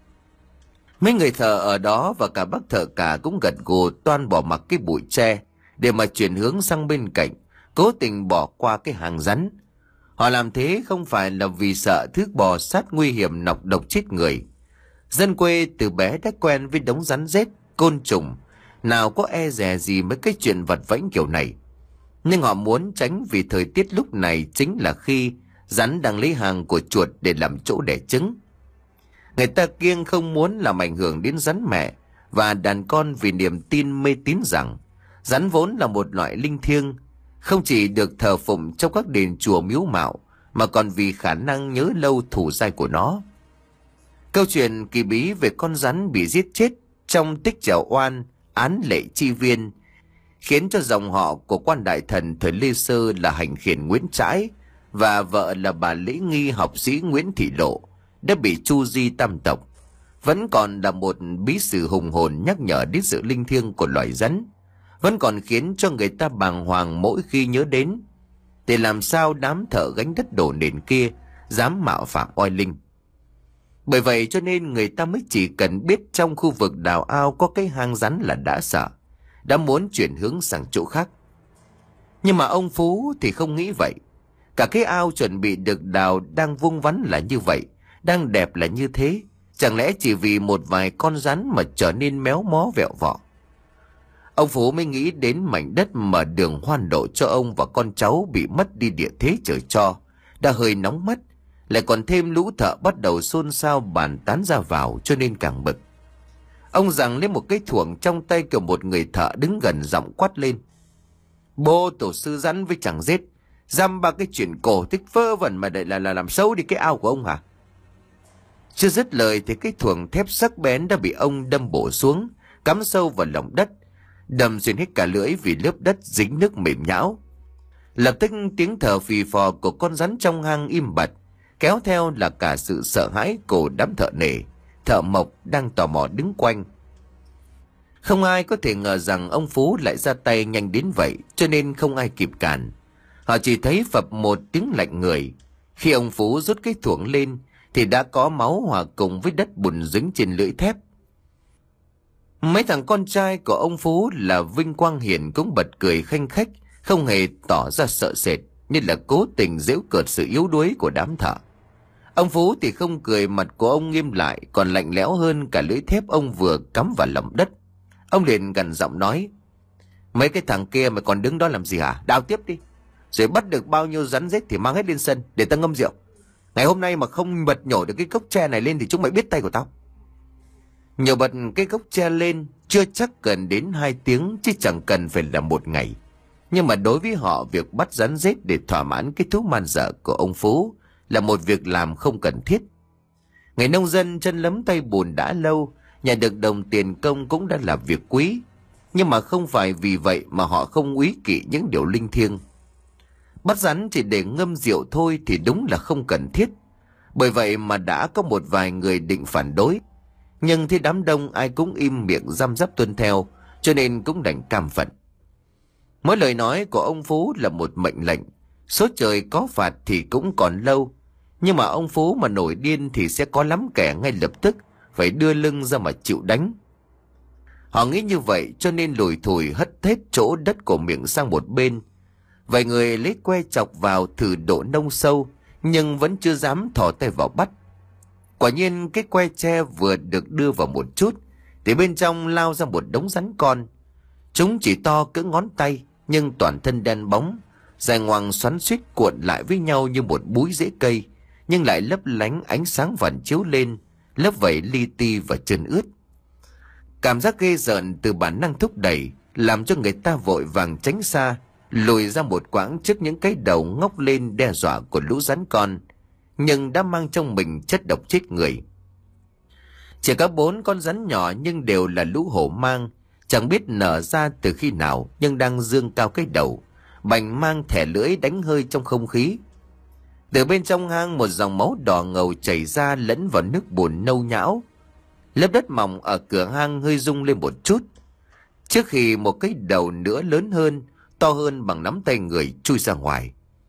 Mấy người thợ ở đó và cả bác thợ cả cũng gật gù toan bỏ mặc cái bụi tre để mà chuyển hướng sang bên cạnh, cố tình bỏ qua cái hang rắn. Họ làm thế không phải là vì sợ thứ bò sát nguy hiểm nọc độc chết người. Dân quê từ bé đã quen với đống rắn rết, côn trùng, nào có e dè gì mấy cái chuyện vặt vãnh kiểu này. Nhưng họ muốn tránh vì thời tiết lúc này chính là khi rắn đang lấy hàng của chuột để làm chỗ đẻ trứng. Người ta kiêng không muốn làm ảnh hưởng đến rắn mẹ và đàn con vì niềm tin mê tín rằng rắn vốn là một loại linh thiêng, không chỉ được thờ phụng trong các đền chùa miếu mạo mà còn vì khả năng nhớ lâu thủ dai của nó. Câu chuyện kỳ bí về con rắn bị giết chết trong tích Trảo Oan án Lệ Chi Viên khiến cho dòng họ của quan đại thần thời Lê Sơ là Hành Khiển Nguyễn Trãi và vợ là bà lễ nghi học sĩ Nguyễn Thị Lộ đã bị tru di tam tộc, vẫn còn là một bí sử hùng hồn nhắc nhở đến sự linh thiêng của loài rắn, vẫn còn khiến cho người ta bàng hoàng mỗi khi nhớ đến. Để làm sao đám thợ gánh đất đổ nền kia dám mạo phạm oai linh. Bởi vậy cho nên người ta mới chỉ cần biết trong khu vực đào ao có cái hang rắn là đã sợ, đã muốn chuyển hướng sang chỗ khác. Nhưng mà ông Phú thì không nghĩ vậy. Cả cái ao chuẩn bị được đào đang vuông vắn là như vậy, đang đẹp là như thế, chẳng lẽ chỉ vì một vài con rắn mà trở nên méo mó vẹo vọ. Ông Phú mới nghĩ đến mảnh đất mở đường hoan lộ cho ông và con cháu bị mất đi địa thế trời cho, đã hơi nóng mắt, lại còn thêm lũ thợ bắt đầu xôn xao bàn tán ra vào cho nên càng bực. Ông giằng lấy một cái thuổng trong tay kiểu một người thợ đứng gần giọng quát lên, bố tổ sư rắn với chẳng giết, dăm ba cái chuyện cổ tích vơ vẩn mà lại là, là làm xấu đi cái ao của ông hả? Chưa dứt lời thì cái thuổng thép sắc bén đã bị ông đâm bổ xuống, cắm sâu vào lòng đất, đâm xuyên hết cả lưỡi vì lớp đất dính nước mềm nhão. Lập tức tiếng thở phì phò của con rắn trong hang im bặt, kéo theo là cả sự sợ hãi của đám thợ nề, thợ mộc đang tò mò đứng quanh. Không ai có thể ngờ rằng ông Phú lại ra tay nhanh đến vậy, cho nên không ai kịp cản. Họ chỉ thấy phập một tiếng lạnh người. Khi ông Phú rút cái thuổng lên thì đã có máu hòa cùng với đất bùn dính trên lưỡi thép. Mấy thằng con trai của ông Phú là Vinh Quang Hiển cũng bật cười khanh khách, không hề tỏ ra sợ sệt, như là cố tình giễu cợt sự yếu đuối của đám thợ. Ông Phú thì không cười, mặt của ông nghiêm lại, còn lạnh lẽo hơn cả lưỡi thép ông vừa cắm vào lòng đất. Ông liền gằn giọng nói, mấy cái thằng kia mà còn đứng đó làm gì hả? Đào tiếp đi, rồi bắt được bao nhiêu rắn rết thì mang hết lên sân để ta ngâm rượu. Ngày hôm nay mà không bật nhổ được cái cốc tre này lên thì chúng mày biết tay của tao. Nhổ bật cái cốc tre lên chưa chắc cần đến hai tiếng, chứ chẳng cần phải là một ngày. Nhưng mà đối với họ, việc bắt rắn rết để thỏa mãn cái thú man dợ của ông Phú là một việc làm không cần thiết. Người nông dân chân lấm tay bùn đã lâu, nhận được đồng tiền công cũng đã là việc quý. Nhưng mà không phải vì vậy mà họ không úy kỵ những điều linh thiêng. Bắt rắn chỉ để ngâm rượu thôi thì đúng là không cần thiết. Bởi vậy mà đã có một vài người định phản đối. Nhưng thấy đám đông ai cũng im miệng răm rắp tuân theo, cho nên cũng đành cam phận. Mỗi lời nói của ông Phú là một mệnh lệnh. Số trời có phạt thì cũng còn lâu. Nhưng mà ông Phú mà nổi điên thì sẽ có lắm kẻ ngay lập tức phải đưa lưng ra mà chịu đánh. Họ nghĩ như vậy cho nên lủi thủi hất hết chỗ đất của miệng sang một bên. Vài người lấy que chọc vào thử độ nông sâu, nhưng vẫn chưa dám thò tay vào bắt. Quả nhiên cái que tre vừa được đưa vào một chút thì bên trong lao ra một đống rắn con. Chúng chỉ to cỡ ngón tay, nhưng toàn thân đen bóng, dài ngoằng xoắn xuýt cuộn lại với nhau như một búi rễ cây, nhưng lại lấp lánh ánh sáng vằn chiếu lên, lớp vảy li ti và chân ướt. Cảm giác ghê rợn từ bản năng thúc đẩy làm cho người ta vội vàng tránh xa, lùi ra một quãng trước những cái đầu ngóc lên đe dọa của lũ rắn con, nhưng đã mang trong mình chất độc chết người. Chỉ có bốn con rắn nhỏ nhưng đều là lũ hổ mang, chẳng biết nở ra từ khi nào nhưng đang dương cao cái đầu, bành mang thẻ lưỡi đánh hơi trong không khí. Từ bên trong hang một dòng máu đỏ ngầu chảy ra lẫn vào nước bùn nâu nhão. Lớp đất mỏng ở cửa hang hơi rung lên một chút, trước khi một cái đầu nữa lớn hơn, to hơn bằng nắm tay người chui ra ngoài.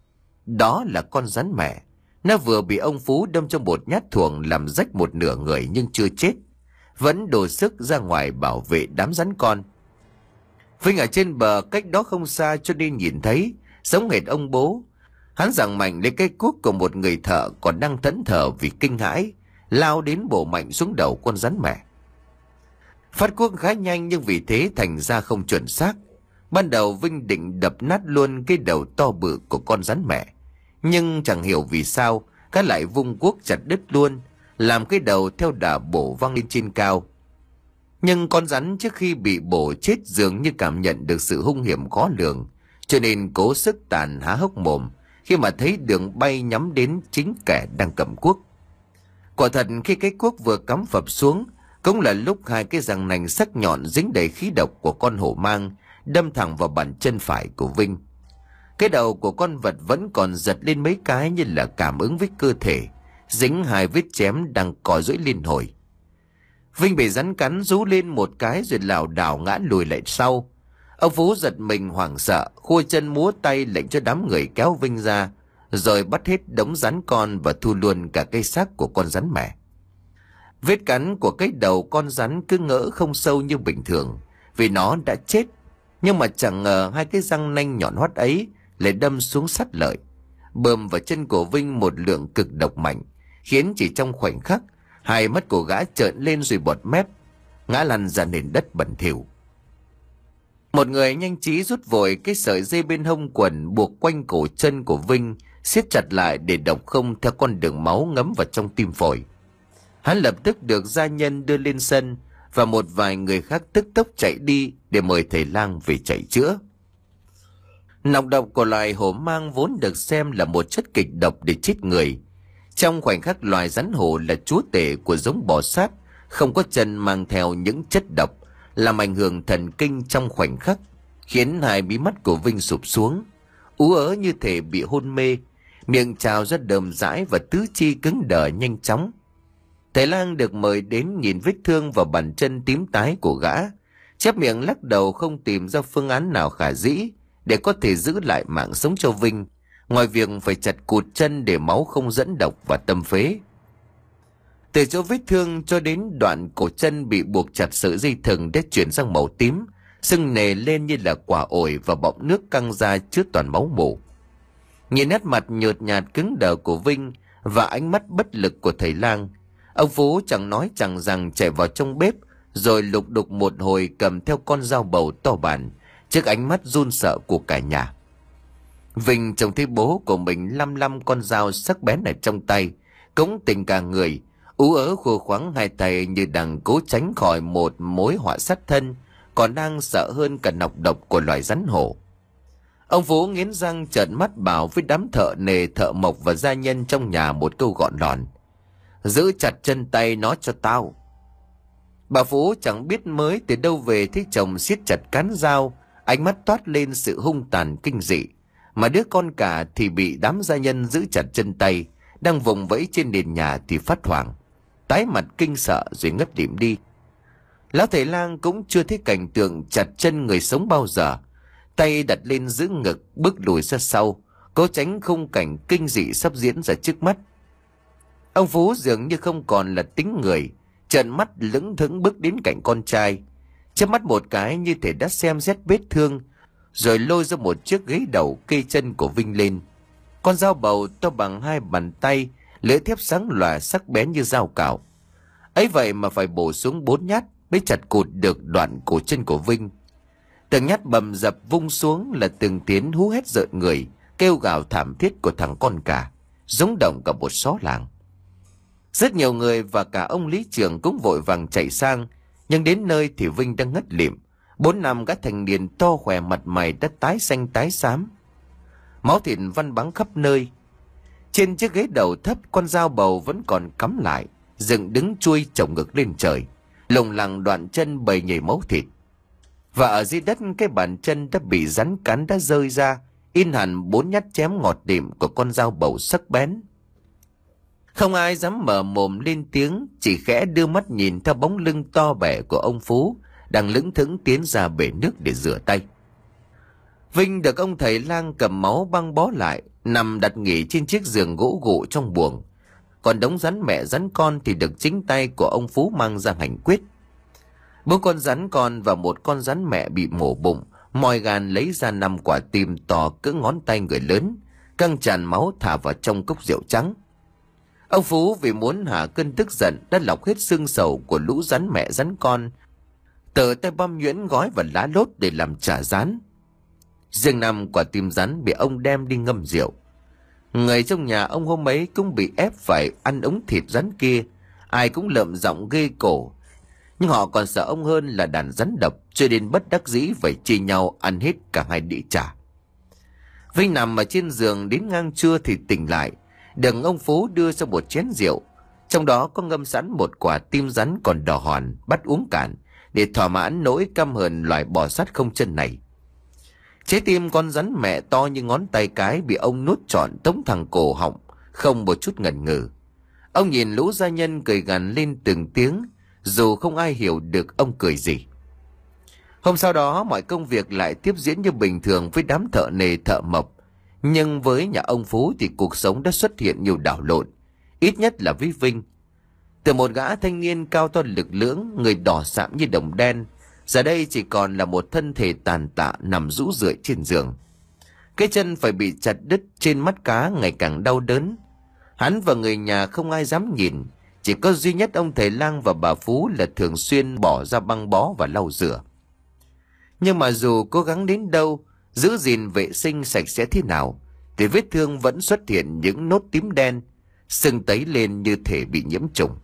Đó là con rắn mẹ. Nó vừa bị ông Phú đâm cho một nhát thuồng làm rách một nửa người nhưng chưa chết, vẫn đổ sức ra ngoài bảo vệ đám rắn con. Vinh ở trên bờ cách đó không xa cho nên nhìn thấy, giống hệt ông bố. Hắn giằng mạnh lấy cái cuốc của một người thợ còn đang thẫn thờ vì kinh hãi, lao đến bổ mạnh xuống đầu con rắn mẹ. Phát cuốc khá nhanh nhưng vì thế thành ra không chuẩn xác. Ban đầu Vinh định đập nát luôn cái đầu to bự của con rắn mẹ, nhưng chẳng hiểu vì sao cá lại vung cuốc chặt đứt luôn, làm cái đầu theo đà bổ văng lên trên cao. Nhưng con rắn trước khi bị bổ chết dường như cảm nhận được sự hung hiểm khó lường, cho nên cố sức tàn há hốc mồm khi mà thấy đường bay nhắm đến chính kẻ đang cầm cuốc. Quả thật khi cái cuốc vừa cắm phập xuống, cũng là lúc hai cái răng nành sắc nhọn dính đầy khí độc của con hổ mang đâm thẳng vào bàn chân phải của Vinh. Cái đầu của con vật vẫn còn giật lên mấy cái như là cảm ứng với cơ thể, dính hai vết chém đang cò duỗi liên hồi. Vinh bị rắn cắn rú lên một cái rồi lảo đảo ngã lùi lại sau. Ông Phú giật mình hoảng sợ, khua chân múa tay lệnh cho đám người kéo Vinh ra, rồi bắt hết đống rắn con và thu luôn cả cây xác của con rắn mẹ. Vết cắn của cái đầu con rắn cứ ngỡ không sâu như bình thường, vì nó đã chết. Nhưng mà chẳng ngờ hai cái răng nanh nhọn hoắt ấy lại đâm xuống sát lợi, bơm vào chân của Vinh một lượng cực độc mạnh, khiến chỉ trong khoảnh khắc hai mắt của gã trợn lên rồi bọt mép, ngã lăn ra nền đất bẩn thỉu. Một người nhanh trí rút vội cái sợi dây bên hông quần buộc quanh cổ chân của Vinh, siết chặt lại để độc không theo con đường máu ngấm vào trong tim phổi. Hắn lập tức được gia nhân đưa lên sân và một vài người khác tức tốc chạy đi để mời thầy lang về chạy chữa. Nọc độc của loài hổ mang vốn được xem là một chất kịch độc để chết người. Trong khoảnh khắc loài rắn hổ là chúa tể của giống bò sát, không có chân mang theo những chất độc, làm ảnh hưởng thần kinh trong khoảnh khắc, khiến hai mí mắt của Vinh sụp xuống, ú ớ như thể bị hôn mê, miệng trào ra đờm dãi và tứ chi cứng đờ nhanh chóng. Thầy lang được mời đến nhìn vết thương vào bàn chân tím tái của gã, chép miệng lắc đầu không tìm ra phương án nào khả dĩ để có thể giữ lại mạng sống cho Vinh, ngoài việc phải chặt cụt chân để máu không dẫn độc và tâm phế. Từ chỗ vết thương cho đến đoạn cổ chân bị buộc chặt sợi dây thừng đã chuyển sang màu tím, sưng nề lên như là quả ổi và bọng nước căng ra chứa toàn máu mủ. Nhìn nét mặt nhợt nhạt cứng đờ của Vinh và ánh mắt bất lực của thầy lang, ông Phú chẳng nói chẳng rằng chạy vào trong bếp rồi lục đục một hồi cầm theo con dao bầu to bản trước ánh mắt run sợ của cả nhà. Vinh trông thấy bố của mình lăm lăm con dao sắc bén ở trong tay, cũng tỉnh cả người, ú ớ khua khoắng hai tay như đang cố tránh khỏi một mối họa sát thân, còn đang sợ hơn cả nọc độc của loài rắn hổ. Ông Phú nghiến răng trợn mắt bảo với đám thợ nề, thợ mộc và gia nhân trong nhà một câu gọn lọn: Giữ chặt chân tay nó cho tao. Bà Phú chẳng biết mới từ đâu về thấy chồng siết chặt cán dao, ánh mắt toát lên sự hung tàn kinh dị. Mà đứa con cả thì bị đám gia nhân giữ chặt chân tay, đang vùng vẫy trên nền nhà thì phát hoảng, tái mặt kinh sợ rồi ngất lịm đi. Lão thầy lang cũng chưa thấy cảnh tượng chặt chân người sống bao giờ, tay đặt lên giữ ngực, bước lùi ra sau, cố tránh khung cảnh kinh dị sắp diễn ra trước mắt. Ông Phú dường như không còn là tính người, trợn mắt lững thững bước đến cạnh con trai, chớp mắt một cái như thể đã xem xét vết thương, rồi lôi ra một chiếc ghế đầu cây chân của Vinh lên. Con dao bầu to bằng hai bàn tay, lưỡi thép sáng lòa sắc bén như dao cạo. Ấy vậy mà phải bổ xuống bốn nhát mới chặt cụt được đoạn cổ chân của Vinh. Từng nhát bầm dập vung xuống là từng tiếng hú hét rợn người, kêu gào thảm thiết của thằng con cả, rúng động cả một xó làng. Rất nhiều người và cả ông lý trưởng cũng vội vàng chạy sang, nhưng đến nơi thì Vinh đang ngất lịm. Bốn năm gã thành niên to khỏe, mặt mày đã tái xanh tái xám, máu thịt văng bắn khắp nơi. Trên chiếc ghế đầu thấp, con dao bầu vẫn còn cắm lại, dựng đứng chuôi chồng ngực lên trời, lủng lẳng đoạn chân bầy nhảy máu thịt. Và ở dưới đất, cái bàn chân đã bị rắn cắn đã rơi ra, in hẳn bốn nhát chém ngọt đệm của con dao bầu sắc bén. Không ai dám mở mồm lên tiếng, chỉ khẽ đưa mắt nhìn theo bóng lưng to bẻ của ông Phú đang lững thững tiến ra bể nước để rửa tay. Vinh được ông thầy lang cầm máu băng bó lại, nằm đặt nghỉ trên chiếc giường gỗ gụ trong buồng. Còn đống rắn mẹ rắn con thì được chính tay của ông Phú mang ra hành quyết. Bốn con rắn con và một con rắn mẹ bị mổ bụng, moi gan lấy ra năm quả tim to cỡ ngón tay người lớn, căng tràn máu thả vào trong cốc rượu trắng. Ông Phú vì muốn hạ cơn tức giận đã lọc hết xương sầu của lũ rắn mẹ rắn con, tự tay băm nhuyễn gói và lá lốt để làm chả rán. Riêng năm quả tim rắn bị ông đem đi ngâm rượu. Người trong nhà ông hôm ấy cũng bị ép phải ăn ống thịt rắn kia, ai cũng lợm giọng ghê cổ. Nhưng họ còn sợ ông hơn là đàn rắn độc, cho nên bất đắc dĩ phải chia nhau ăn hết cả hai đĩa chả. Vinh nằm ở trên giường đến ngang trưa thì tỉnh lại, được ông Phú đưa ra một chén rượu, trong đó có ngâm sẵn một quả tim rắn còn đỏ hòn, bắt uống cạn để thỏa mãn nỗi căm hờn loài bò sát không chân này. Trái tim con rắn mẹ to như ngón tay cái bị ông nuốt trọn tống thẳng cổ họng, không một chút ngần ngừ. Ông nhìn lũ gia nhân cười gằn lên từng tiếng, dù không ai hiểu được ông cười gì. Hôm sau đó mọi công việc lại tiếp diễn như bình thường với đám thợ nề thợ mộc. Nhưng với nhà ông Phú thì cuộc sống đã xuất hiện nhiều đảo lộn, ít nhất là với Vinh. Từ một gã thanh niên cao to lực lưỡng, người đỏ sạm như đồng đen, giờ đây chỉ còn là một thân thể tàn tạ nằm rũ rượi trên giường. Cái chân phải bị chặt đứt, trên mắt cá ngày càng đau đớn. Hắn và người nhà không ai dám nhìn, chỉ có duy nhất ông thầy lang và bà Phú là thường xuyên bỏ ra băng bó và lau rửa. Nhưng mà dù cố gắng đến đâu, giữ gìn vệ sinh sạch sẽ thế nào, thì vết thương vẫn xuất hiện những nốt tím đen, sưng tấy lên như thể bị nhiễm trùng.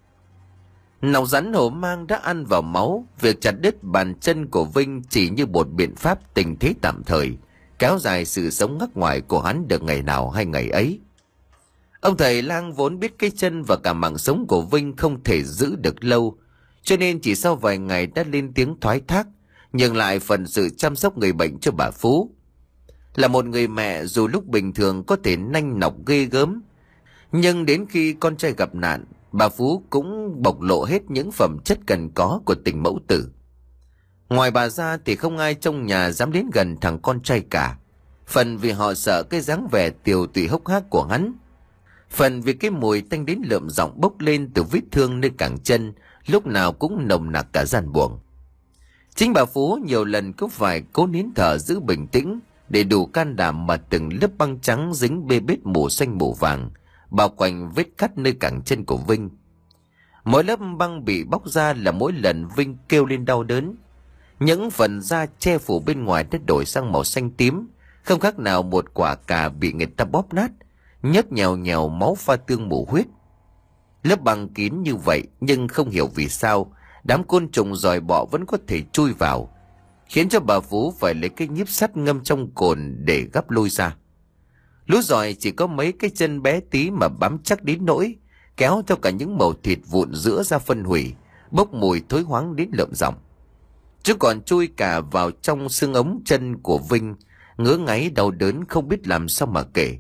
Nọc rắn hổ mang đã ăn vào máu, việc chặt đứt bàn chân của Vinh chỉ như một biện pháp tình thế tạm thời, kéo dài sự sống ngắc ngoài của hắn được ngày nào hay ngày ấy. Ông thầy lang vốn biết cái chân và cả mạng sống của Vinh không thể giữ được lâu, cho nên chỉ sau vài ngày đã lên tiếng thoái thác, nhường lại phần sự chăm sóc người bệnh cho bà Phú. Là một người mẹ dù lúc bình thường có thể nanh nọc ghê gớm, nhưng đến khi con trai gặp nạn, bà Phú cũng bộc lộ hết những phẩm chất cần có của tình mẫu tử. Ngoài bà ra thì không ai trong nhà dám đến gần thằng con trai cả, phần vì họ sợ cái dáng vẻ tiều tụy hốc hác của hắn, phần vì cái mùi tanh đến lượm giọng bốc lên từ vết thương nơi cẳng chân, lúc nào cũng nồng nặc cả gian buồng. Chính bà Phú nhiều lần cũng phải cố nín thở giữ bình tĩnh để đủ can đảm mà từng lớp băng trắng dính bê bết màu xanh màu vàng bao quanh vết cắt nơi cẳng chân của Vinh. Mỗi lớp băng bị bóc ra là mỗi lần Vinh kêu lên đau đớn. Những phần da che phủ bên ngoài đã đổi sang màu xanh tím, không khác nào một quả cà bị người ta bóp nát, nhớt nhèo nhèo máu pha tương mù huyết. Lớp băng kín như vậy, nhưng không hiểu vì sao đám côn trùng giòi bọ vẫn có thể chui vào, khiến cho bà Phú phải lấy cái nhíp sắt ngâm trong cồn để gắp lôi ra. Lũ giòi chỉ có mấy cái chân bé tí mà bám chắc đến nỗi kéo theo cả những mẩu thịt vụn giữa ra phân hủy, bốc mùi thối hoáng đến lợm giọng. Chứ còn chui cả vào trong xương ống chân của Vinh, ngứa ngáy đau đớn không biết làm sao mà kể.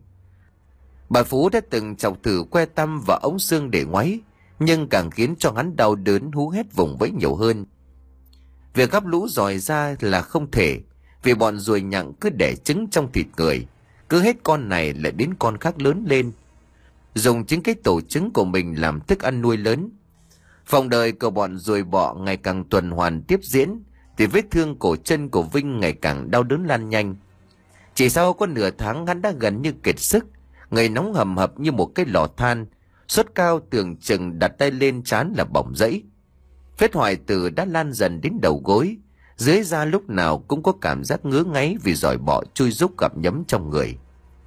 Bà Phú đã từng chọc thử que tăm vào ống xương để ngoáy, nhưng càng khiến cho hắn đau đớn hú hét vùng vẫy nhiều hơn. Việc gắp lũ giòi ra là không thể, vì bọn ruồi nhặng cứ đẻ trứng trong thịt người, cứ hết con này lại đến con khác lớn lên, dùng chính cái tổ trứng của mình làm thức ăn nuôi lớn. Vòng đời của bọn ruồi bọ ngày càng tuần hoàn tiếp diễn, thì vết thương cổ chân của Vinh ngày càng đau đớn lan nhanh. Chỉ sau có nửa tháng hắn đã gần như kiệt sức, người nóng hầm hập như một cái lò than, sốt cao tưởng chừng đặt tay lên trán là bỏng rẫy. Vết hoại tử đã lan dần đến đầu gối, dưới da lúc nào cũng có cảm giác ngứa ngáy vì giỏi bọ chui rúc gặm nhấm trong người.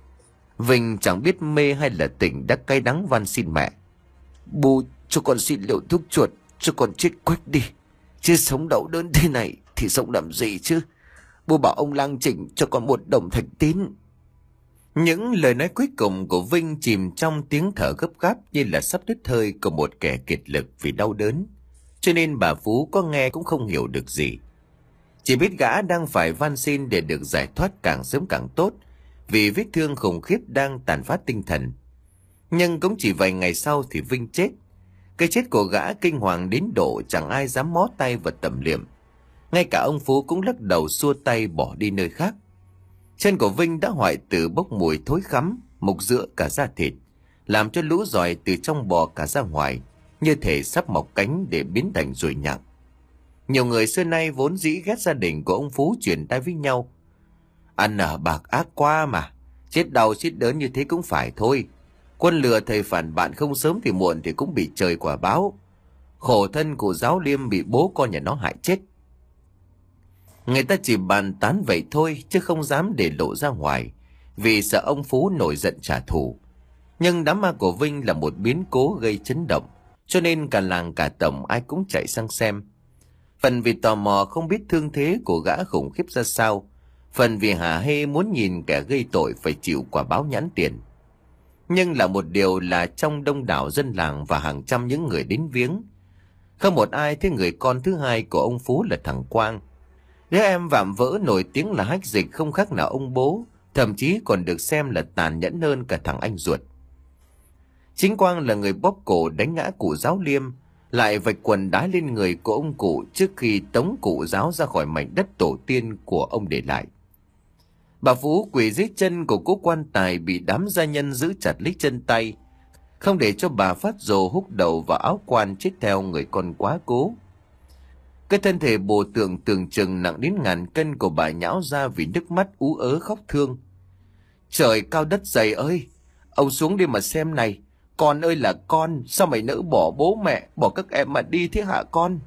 Vinh chẳng biết mê hay là tỉnh đã cay đắng van xin mẹ: "Bố cho con xin liệu thuốc chuột, cho con chết quách đi, chứ sống đau đớn thế này thì sống làm gì chứ. Bố bảo ông lang chỉnh cho con một đồng thạch tín." Những lời nói cuối cùng của Vinh chìm trong tiếng thở gấp gáp như là sắp đứt hơi của một kẻ kiệt lực vì đau đớn, cho nên bà Phú có nghe cũng không hiểu được gì. Chỉ biết gã đang phải van xin để được giải thoát càng sớm càng tốt, vì vết thương khủng khiếp đang tàn phá tinh thần. Nhưng cũng chỉ vài ngày sau thì Vinh chết. Cái chết của gã kinh hoàng đến độ chẳng ai dám mó tay vào tẩm liệm. Ngay cả ông Phú cũng lắc đầu xua tay bỏ đi nơi khác. Chân của Vinh đã hoại tử bốc mùi thối khắm, mục rữa cả da thịt, làm cho lũ giòi từ trong bò cả ra ngoài, như thể sắp mọc cánh để biến thành ruồi nhặng. Nhiều người xưa nay vốn dĩ ghét gia đình của ông Phú truyền tai với nhau: "Ăn ở bạc ác quá mà, chết đau chết đớn như thế cũng phải thôi. Quân lừa thầy phản bạn không sớm thì muộn thì cũng bị trời quả báo. Khổ thân của Giáo Liêm bị bố con nhà nó hại chết." Người ta chỉ bàn tán vậy thôi chứ không dám để lộ ra ngoài, vì sợ ông Phú nổi giận trả thù. Nhưng đám ma của Vinh là một biến cố gây chấn động, cho nên cả làng cả tổng ai cũng chạy sang xem. Phần vì tò mò không biết thương thế của gã khủng khiếp ra sao, phần vì hả hê muốn nhìn kẻ gây tội phải chịu quả báo nhãn tiền. Nhưng là một điều là trong đông đảo dân làng và hàng trăm những người đến viếng, không một ai thấy người con thứ hai của ông Phú là thằng Quang. Đứa em vạm vỡ nổi tiếng là hách dịch không khác nào ông bố, thậm chí còn được xem là tàn nhẫn hơn cả thằng anh ruột. Chính Quang là người bóp cổ đánh ngã cụ Giáo Liêm, lại vạch quần đá lên người của ông cụ trước khi tống cụ Giáo ra khỏi mảnh đất tổ tiên của ông để lại. Bà Phú quỳ dưới chân của cố quan tài bị đám gia nhân giữ chặt lấy chân tay, không để cho bà phát rồ húc đầu vào áo quan chết theo người con quá cố. Cái thân thể bồ tượng tưởng chừng nặng đến ngàn cân của bà nhão ra vì nước mắt ú ớ khóc thương. "Trời cao đất dày ơi, ông xuống đi mà xem này. Con ơi là con, sao mày nỡ bỏ bố mẹ, bỏ các em mà đi thế hả con?"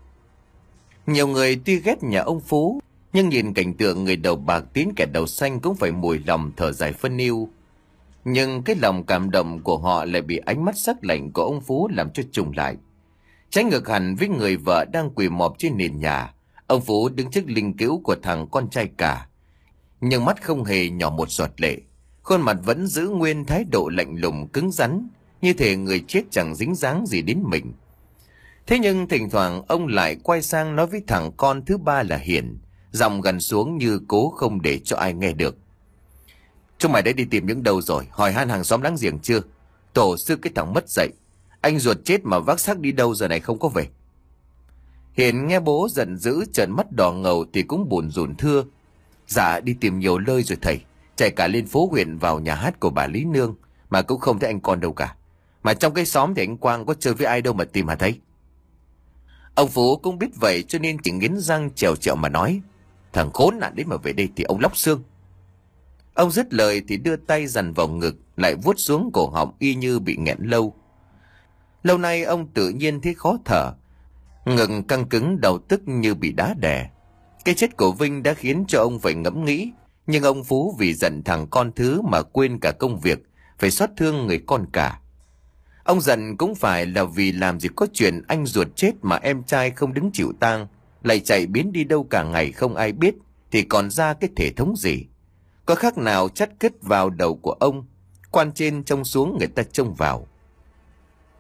Nhiều người tuy ghét nhà ông Phú, nhưng nhìn cảnh tượng người đầu bạc tiến kẻ đầu xanh cũng phải mùi lòng thở dài phân ưu. Nhưng cái lòng cảm động của họ lại bị ánh mắt sắc lạnh của ông Phú làm cho trùng lại. Trái ngược hẳn với người vợ đang quỳ mọp trên nền nhà, ông Phú đứng trước linh cữu của thằng con trai cả, nhưng mắt không hề nhỏ một giọt lệ, khuôn mặt vẫn giữ nguyên thái độ lạnh lùng cứng rắn, như thể người chết chẳng dính dáng gì đến mình. Thế nhưng thỉnh thoảng ông lại quay sang nói với thằng con thứ ba là Hiền, giọng gần xuống như cố không để cho ai nghe được: "Chúng mày đã đi tìm những đâu rồi? Hỏi han hàng xóm láng giềng chưa? Tổ sư cái thằng mất dạy, anh ruột chết mà vác xác đi đâu giờ này không có về?" Hiền nghe bố giận dữ trợn mắt đỏ ngầu thì cũng buồn rùn thưa: "Dạ đi tìm nhiều nơi rồi thầy, chạy cả lên phố huyện vào nhà hát của bà Lý Nương mà cũng không thấy anh con đâu cả. Mà trong cái xóm thì anh Quang có chơi với ai đâu mà tìm hả thấy?" Ông Phú cũng biết vậy cho nên chỉ nghiến răng trèo trẹo mà nói: "Thằng khốn nạn đấy mà về đây thì ông lóc xương." Ông dứt lời thì đưa tay dằn vào ngực, lại vuốt xuống cổ họng y như bị nghẹn lâu. Lâu nay ông tự nhiên thấy khó thở, ngực căng cứng, đầu tức như bị đá đè. Cái chết của Vinh đã khiến cho ông phải ngẫm nghĩ, nhưng ông Phú vì giận thằng con thứ mà quên cả công việc, phải xót thương người con cả. Ông giận cũng phải là vì làm gì có chuyện anh ruột chết mà em trai không đứng chịu tang, lại chạy biến đi đâu cả ngày không ai biết, thì còn ra cái thể thống gì. Có khác nào chắt cứt vào đầu của ông, quan trên trông xuống người ta trông vào.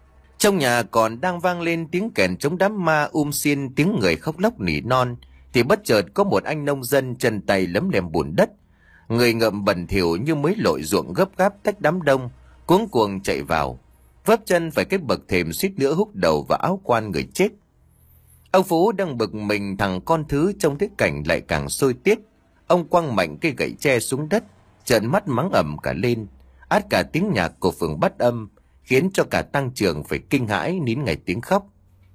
Trong nhà còn đang vang lên tiếng kèn chống đám ma um xiên, tiếng người khóc lóc nỉ non, thì bất chợt có một anh nông dân chân tay lấm lem bùn đất, người ngợm bẩn thỉu như mới lội ruộng, gấp gáp tách đám đông, cuống cuồng chạy vào, vấp chân phải cái bậc thềm, suýt nữa húc đầu vào áo quan người chết. Ông Phú đang bực mình, thằng con thứ trông thấy cảnh lại càng sôi tiết. Ông quăng mạnh cây gậy tre xuống đất, trợn mắt mắng ầm cả lên, át cả tiếng nhạc của phường Bát Âm, khiến cho cả tăng trường phải kinh hãi nín ngay tiếng khóc.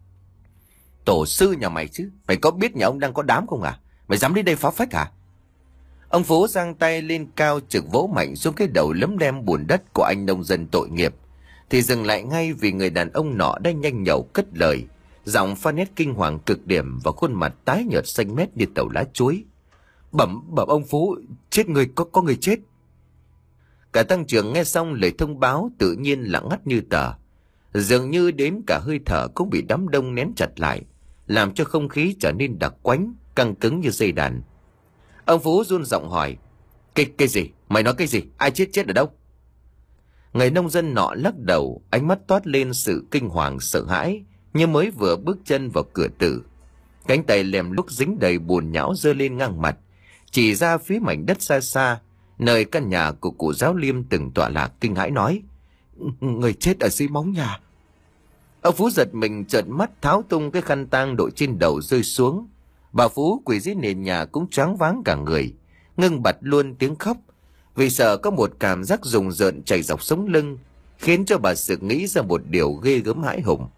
Tổ sư nhà mày chứ, mày có biết nhà ông đang có đám không à? Mày dám đi đây phá phách hả? Ông Phú giang tay lên cao, trực vỗ mạnh xuống cái đầu lấm lem bùn đất của anh nông dân tội nghiệp, thì dừng lại ngay vì người đàn ông nọ đã nhanh nhẩu cất lời, giọng pha nét kinh hoàng cực điểm và khuôn mặt tái nhợt xanh mét như tàu lá chuối. Bẩm bẩm ông Phú, chết người, có có người chết. Cả tăng trưởng nghe xong lời thông báo tự nhiên lặng ngắt như tờ, dường như đến cả hơi thở cũng bị đám đông nén chặt lại, làm cho không khí trở nên đặc quánh, căng cứng như dây đàn. Ông Phú run giọng hỏi: Cái cái gì? Mày nói cái gì? Ai chết chết ở đâu? Người nông dân nọ lắc đầu, ánh mắt toát lên sự kinh hoàng sợ hãi, như mới vừa bước chân vào cửa tử. Cánh tay lem lúc dính đầy bùn nhão giơ lên ngang mặt, chỉ ra phía mảnh đất xa xa, nơi căn nhà của cụ giáo Liêm từng tọa lạc, kinh hãi nói: Người chết ở dưới móng nhà. Ông Phú giật mình trợn mắt, tháo tung cái khăn tang đội trên đầu rơi xuống. Bà Phú quỳ dưới nền nhà cũng choáng váng cả người, ngưng bặt luôn tiếng khóc, vì sợ có một cảm giác rùng rợn chảy dọc sống lưng, khiến cho bà sực nghĩ ra một điều ghê gớm hãi hùng.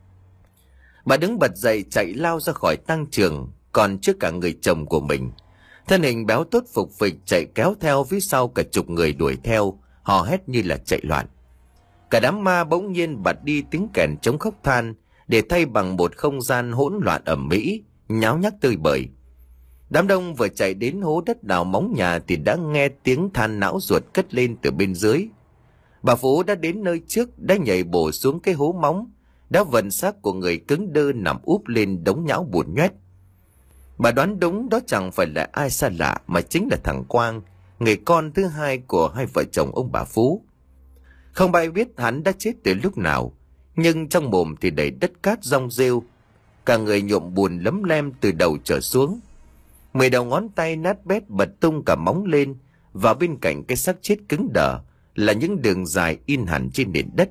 Bà đứng bật dậy chạy lao ra khỏi tang trường, còn trước cả người chồng của mình. Thân hình béo tốt phục phịch chạy kéo theo phía sau cả chục người đuổi theo, hò hét như là chạy loạn. Cả đám ma bỗng nhiên bật đi tiếng kèn chống khóc than, để thay bằng một không gian hỗn loạn ầm ĩ, nháo nhác tơi bời. Đám đông vừa chạy đến hố đất đào móng nhà thì đã nghe tiếng than não ruột cất lên từ bên dưới. Bà Phú đã đến nơi trước, đã nhảy bổ xuống cái hố móng, đã vần xác của người cứng đơ nằm úp lên đống nhão bùn nhoét. Bà đoán đúng đó chẳng phải là ai xa lạ, mà chính là thằng Quang, người con thứ hai của hai vợ chồng ông bà Phú. Không ai biết hắn đã chết từ lúc nào, nhưng trong mồm thì đầy đất cát rong rêu, cả người nhuộm bùn lấm lem từ đầu trở xuống. Mười đầu ngón tay nát bét bật tung cả móng lên, và bên cạnh cái xác chết cứng đờ là những đường dài in hẳn trên nền đất.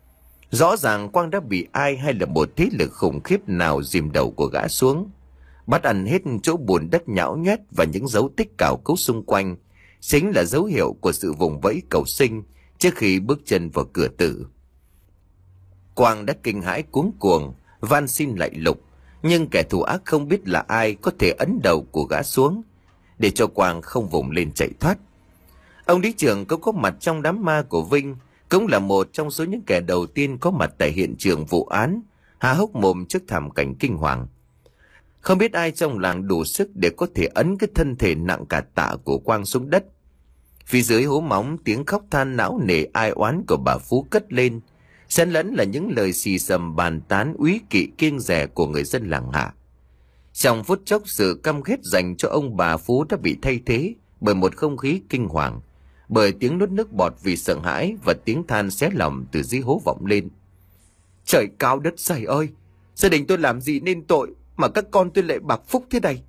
Rõ ràng Quang đã bị ai hay là một thế lực khủng khiếp nào dìm đầu của gã xuống, bắt ăn hết chỗ bùn đất nhão nhoét, và những dấu tích cào cấu xung quanh chính là dấu hiệu của sự vùng vẫy cầu sinh trước khi bước chân vào cửa tử. Quang đã kinh hãi cuống cuồng van xin lạy lục, nhưng kẻ thù ác không biết là ai có thể ấn đầu của gã xuống, để cho Quang không vùng lên chạy thoát. Ông lý trưởng cũng có mặt trong đám ma của Vinh, cũng là một trong số những kẻ đầu tiên có mặt tại hiện trường vụ án, há hốc mồm trước thảm cảnh kinh hoàng. Không biết ai trong làng đủ sức để có thể ấn cái thân thể nặng cả tạ của Quang xuống đất. Phía dưới hố móng, tiếng khóc than não nề ai oán của bà Phú cất lên, xen lẫn là những lời xì xầm bàn tán úy kỵ kiêng dè của người dân làng Hạ. Trong phút chốc, sự căm ghét dành cho ông bà Phú đã bị thay thế bởi một không khí kinh hoàng, bởi tiếng nuốt nước bọt vì sợ hãi và tiếng than xé lòng từ dưới hố vọng lên. Trời cao đất dày ơi! Gia đình tôi làm gì nên tội mà các con tôi lại bạc phúc thế này?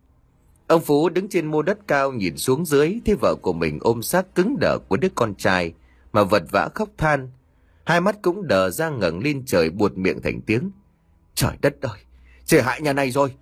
Ông Phú đứng trên mô đất cao nhìn xuống dưới, thấy vợ của mình ôm xác cứng đờ của đứa con trai mà vật vã khóc than. Hai mắt cũng đờ ra ngẩng lên trời, buột miệng thành tiếng: Trời đất ơi! Trời hại nhà này rồi!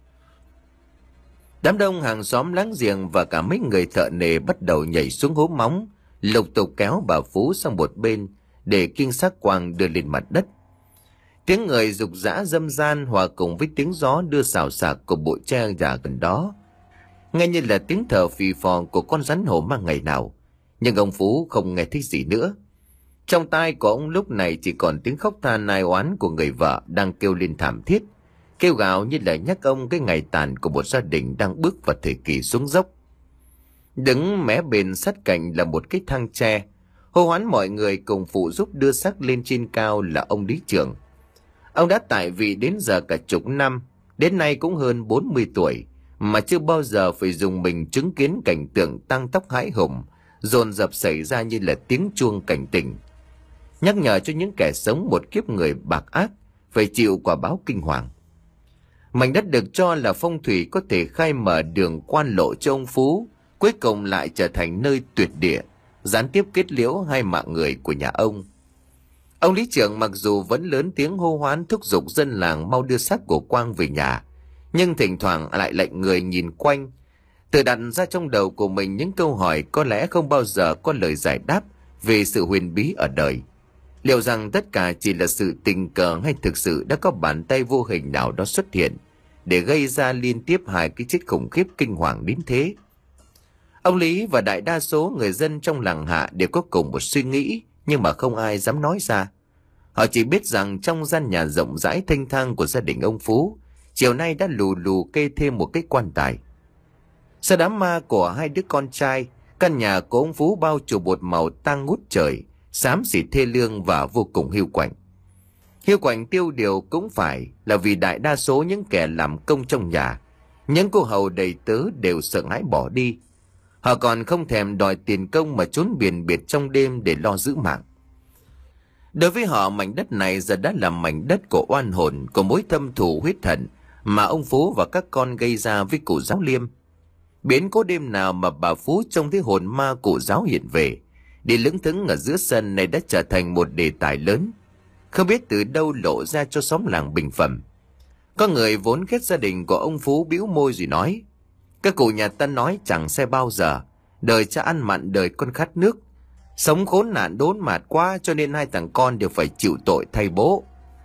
Đám đông hàng xóm láng giềng và cả mấy người thợ nề bắt đầu nhảy xuống hố móng, lục tục kéo bà Phú sang một bên để kiêng xác Quang đưa lên mặt đất. Tiếng người rục rã râm ran hòa cùng với tiếng gió đưa xào xạc của bụi tre già gần đó, nghe như là tiếng thở phì phò của con rắn hổ mang ngày nào. Nhưng ông Phú không nghe thấy gì nữa. Trong tai của ông lúc này chỉ còn tiếng khóc than nai oán của người vợ đang kêu lên thảm thiết, kêu gào như là nhắc ông cái ngày tàn của một gia đình đang bước vào thời kỳ xuống dốc. Đứng mé bên sát cạnh là một cái thang tre, hô hoán mọi người cùng phụ giúp đưa xác lên trên cao là ông lý trưởng. Ông đã tại vị đến giờ cả chục năm, đến nay cũng hơn bốn mươi tuổi, mà chưa bao giờ phải dùng mình chứng kiến cảnh tượng tăng tóc hãi hùng dồn dập xảy ra như là tiếng chuông cảnh tỉnh. nhắc nhở cho những kẻ sống một kiếp người bạc ác phải chịu quả báo kinh hoàng. Mảnh đất được cho là phong thủy có thể khai mở đường quan lộ cho ông Phú, cuối cùng lại trở thành nơi tuyệt địa, gián tiếp kết liễu hai mạng người của nhà ông. Ông lý trưởng mặc dù vẫn lớn tiếng hô hoán thúc giục dân làng mau đưa xác của Quang về nhà, nhưng thỉnh thoảng lại lệnh người nhìn quanh, tự đặt ra trong đầu của mình những câu hỏi có lẽ không bao giờ có lời giải đáp về sự huyền bí ở đời. Liệu rằng tất cả chỉ là sự tình cờ hay thực sự đã có bàn tay vô hình nào đó xuất hiện để gây ra liên tiếp hai cái chết khủng khiếp kinh hoàng đến thế? Ông Lý và đại đa số người dân trong làng Hạ đều có cùng một suy nghĩ, nhưng mà không ai dám nói ra. Họ chỉ biết rằng trong gian nhà rộng rãi thênh thang của gia đình ông Phú, chiều nay đã lù lù kê thêm một cái quan tài. Sau đám ma của hai đứa con trai, căn nhà của ông Phú bao trùm một màu tang ngút trời, xám xịt thê lương và vô cùng hiu quạnh. Hiu quạnh tiêu điều cũng phải là vì đại đa số những kẻ làm công trong nhà, những cô hầu đầy tớ đều sợ hãi bỏ đi. Họ còn không thèm đòi tiền công mà trốn biển biệt trong đêm để lo giữ mạng. Đối với họ, mảnh đất này giờ đã là mảnh đất của oan hồn, của mối thâm thù huyết hận mà ông Phú và các con gây ra với cụ Giáo Liêm. Biến cố đêm nào mà bà Phú trông thấy hồn ma cụ Giáo hiện về, đi lững thững ở giữa sân này đã trở thành một đề tài lớn, không biết từ đâu lộ ra cho xóm làng bình phẩm. Có người vốn ghét gia đình của ông Phú bĩu môi rồi nói: các cụ nhà ta nói chẳng sai bao giờ, đời cha ăn mặn đời con khát nước, sống khốn nạn đốn mạt quá cho nên hai thằng con đều phải chịu tội thay bố.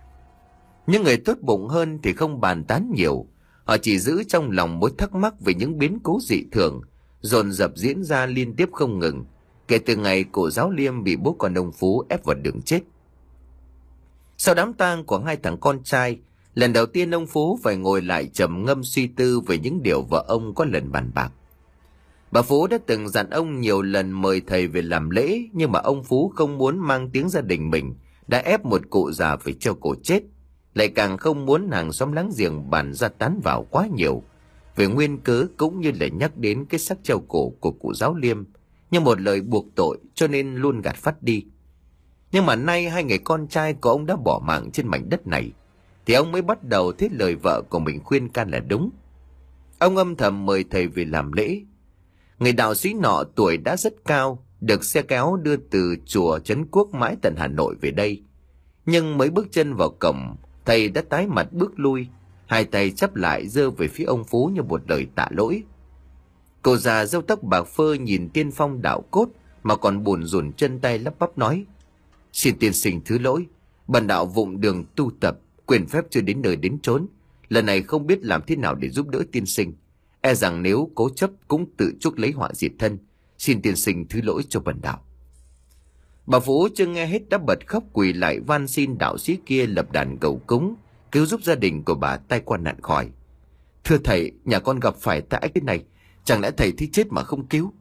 Những người tốt bụng hơn thì không bàn tán nhiều, họ chỉ giữ trong lòng mối thắc mắc về những biến cố dị thường dồn dập diễn ra liên tiếp không ngừng kể từ ngày cụ Giáo Liêm bị bố con ông Phú ép vào đường chết. Sau đám tang của hai thằng con trai, lần đầu tiên ông Phú phải ngồi lại trầm ngâm suy tư về những điều vợ ông có lần bàn bạc. Bà Phú đã từng dặn ông nhiều lần mời thầy về làm lễ, nhưng mà ông Phú không muốn mang tiếng gia đình mình đã ép một cụ già phải treo cổ chết, lại càng không muốn hàng xóm láng giềng bàn ra tán vào quá nhiều về nguyên cớ cũng như là nhắc đến cái xác treo cổ của cụ Giáo Liêm như một lời buộc tội, cho nên luôn gạt phắt đi. Nhưng mà nay hai người con trai của ông đã bỏ mạng trên mảnh đất này, thì ông mới bắt đầu thấy lời vợ của mình khuyên can là đúng. Ông âm thầm mời thầy về làm lễ. Người đạo sĩ nọ tuổi đã rất cao, được xe kéo đưa từ chùa Trấn Quốc mãi tận Hà Nội về đây. Nhưng mới bước chân vào cổng, thầy đã tái mặt bước lui, hai tay chắp lại giơ về phía ông Phú như một lời tạ lỗi. Cô già râu tóc bạc phơ nhìn tiên phong đạo cốt mà còn buồn rùn chân tay lắp bắp nói: xin tiên sinh thứ lỗi, bần đạo vụng đường tu tập, quyền phép chưa đến nơi đến chốn, lần này không biết làm thế nào để giúp đỡ tiên sinh, e rằng nếu cố chấp cũng tự chuốc lấy họa diệt thân, xin tiên sinh thứ lỗi cho bần đạo. Bà Phú chưa nghe hết đã bật khóc quỳ lại van xin đạo sĩ kia lập đàn cầu cúng, cứu giúp gia đình của bà tai qua nạn khỏi. Thưa thầy, nhà con gặp phải tai ách thế này, chẳng lẽ thầy thấy chết mà không cứu?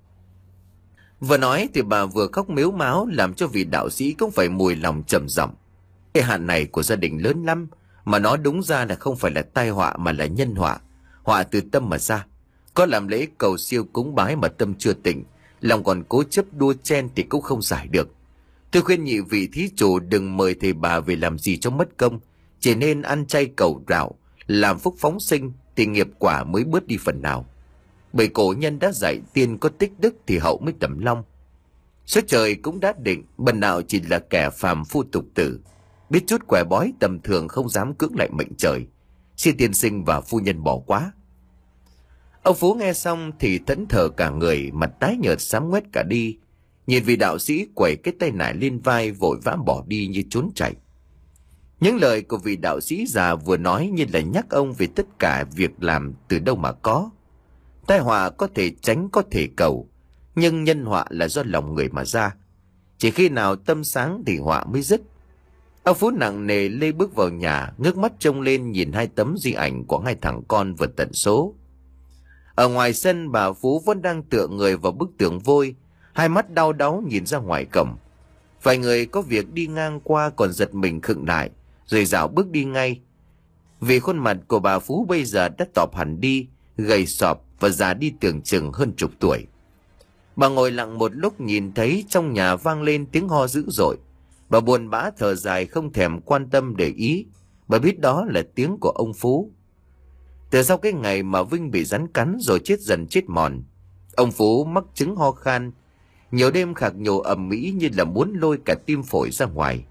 Vừa nói thì bà vừa khóc mếu máo, làm cho vị đạo sĩ cũng phải mùi lòng trầm giọng. Cái hạn này của gia đình lớn lắm, mà nó đúng ra là không phải là tai họa mà là nhân họa, họa từ tâm mà ra. Có làm lễ cầu siêu cúng bái mà tâm chưa tỉnh, lòng còn cố chấp đua chen thì cũng không giải được. Tôi khuyên nhị vị thí chủ đừng mời thầy bà về làm gì cho mất công, chỉ nên ăn chay cầu rạo, làm phúc phóng sinh thì nghiệp quả mới bớt đi phần nào. Bởi cổ nhân đã dạy tiên có tích đức thì hậu mới tầm long. Số trời cũng đã định bần đạo chỉ là kẻ phàm phu tục tử, biết chút quẻ bói tầm thường không dám cưỡng lại mệnh trời, xin tiên sinh và phu nhân bỏ quá. Ông Phú nghe xong thì thẫn thờ cả người, mặt tái nhợt xám ngoét cả đi, nhìn vị đạo sĩ quẩy cái tay nải lên vai vội vã bỏ đi như trốn chạy. Những lời của vị đạo sĩ già vừa nói như là nhắc ông về tất cả việc làm từ đâu mà có. Tai họa có thể tránh có thể cầu, nhưng nhân họa là do lòng người mà ra. Chỉ khi nào tâm sáng thì họa mới dứt. Ông Phú nặng nề lê bước vào nhà, ngước mắt trông lên nhìn hai tấm di ảnh của hai thằng con vượt tận số. Ở ngoài sân, bà Phú vẫn đang tựa người vào bức tường vôi, hai mắt đau đáu nhìn ra ngoài cổng. Vài người có việc đi ngang qua còn giật mình khựng lại, rồi rảo bước đi ngay. Vì khuôn mặt của bà Phú bây giờ đã tọp hẳn đi, gầy sọp và già đi tưởng chừng hơn chục tuổi. Bà ngồi lặng một lúc, nhìn thấy trong nhà vang lên tiếng ho dữ dội. Bà buồn bã thở dài không thèm quan tâm để ý, bà biết đó là tiếng của ông Phú. Từ sau cái ngày mà Vinh bị rắn cắn rồi chết dần chết mòn, ông Phú mắc chứng ho khan, nhiều đêm khạc nhổ ầm ĩ như là muốn lôi cả tim phổi ra ngoài.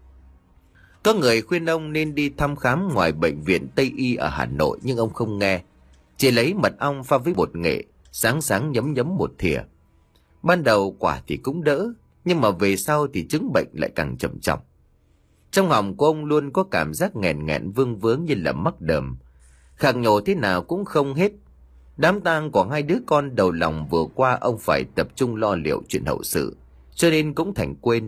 Có người khuyên ông nên đi thăm khám ngoài bệnh viện Tây Y ở Hà Nội, nhưng ông không nghe, chỉ lấy mật ong pha với bột nghệ, sáng sáng nhấm nhấm một thìa. Ban đầu quả thì cũng đỡ, nhưng mà về sau thì chứng bệnh lại càng trầm trọng. Trong họng của ông luôn có cảm giác nghẹn nghẹn vương vướng như là mắc đờm, khạc nhổ thế nào cũng không hết. Đám tang của hai đứa con đầu lòng vừa qua ông phải tập trung lo liệu chuyện hậu sự, cho nên cũng thành quên,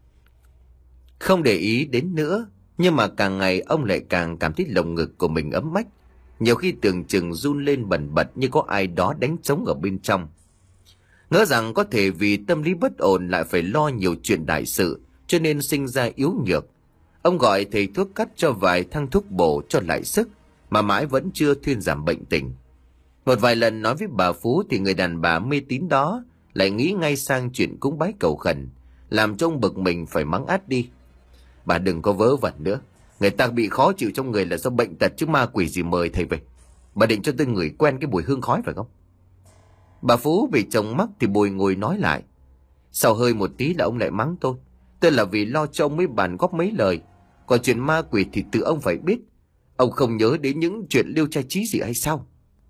không để ý đến nữa. Nhưng mà càng ngày ông lại càng cảm thấy lồng ngực của mình ấm ách, nhiều khi tưởng chừng run lên bần bật như có ai đó đánh trống ở bên trong. Ngỡ rằng có thể vì tâm lý bất ổn lại phải lo nhiều chuyện đại sự, cho nên sinh ra yếu nhược. Ông gọi thầy thuốc cắt cho vài thang thuốc bổ cho lại sức, mà mãi vẫn chưa thuyên giảm bệnh tình. Một vài lần nói với bà Phú thì người đàn bà mê tín đó lại nghĩ ngay sang chuyện cúng bái cầu khẩn, làm cho ông bực mình phải mắng át đi. Bà đừng có vớ vẩn nữa, người ta bị khó chịu trong người là do bệnh tật chứ ma quỷ gì mời thầy về. Bà định cho tôi ngửi quen cái mùi hương khói phải không? Bà Phú bị chồng mắc thì bồi ngồi nói lại. Sau hơi một tí là ông lại mắng tôi. Tôi là vì lo cho ông mới bàn góp mấy lời, còn chuyện ma quỷ thì tự ông phải biết. Ông không nhớ đến những chuyện liêu trai trí gì hay sao?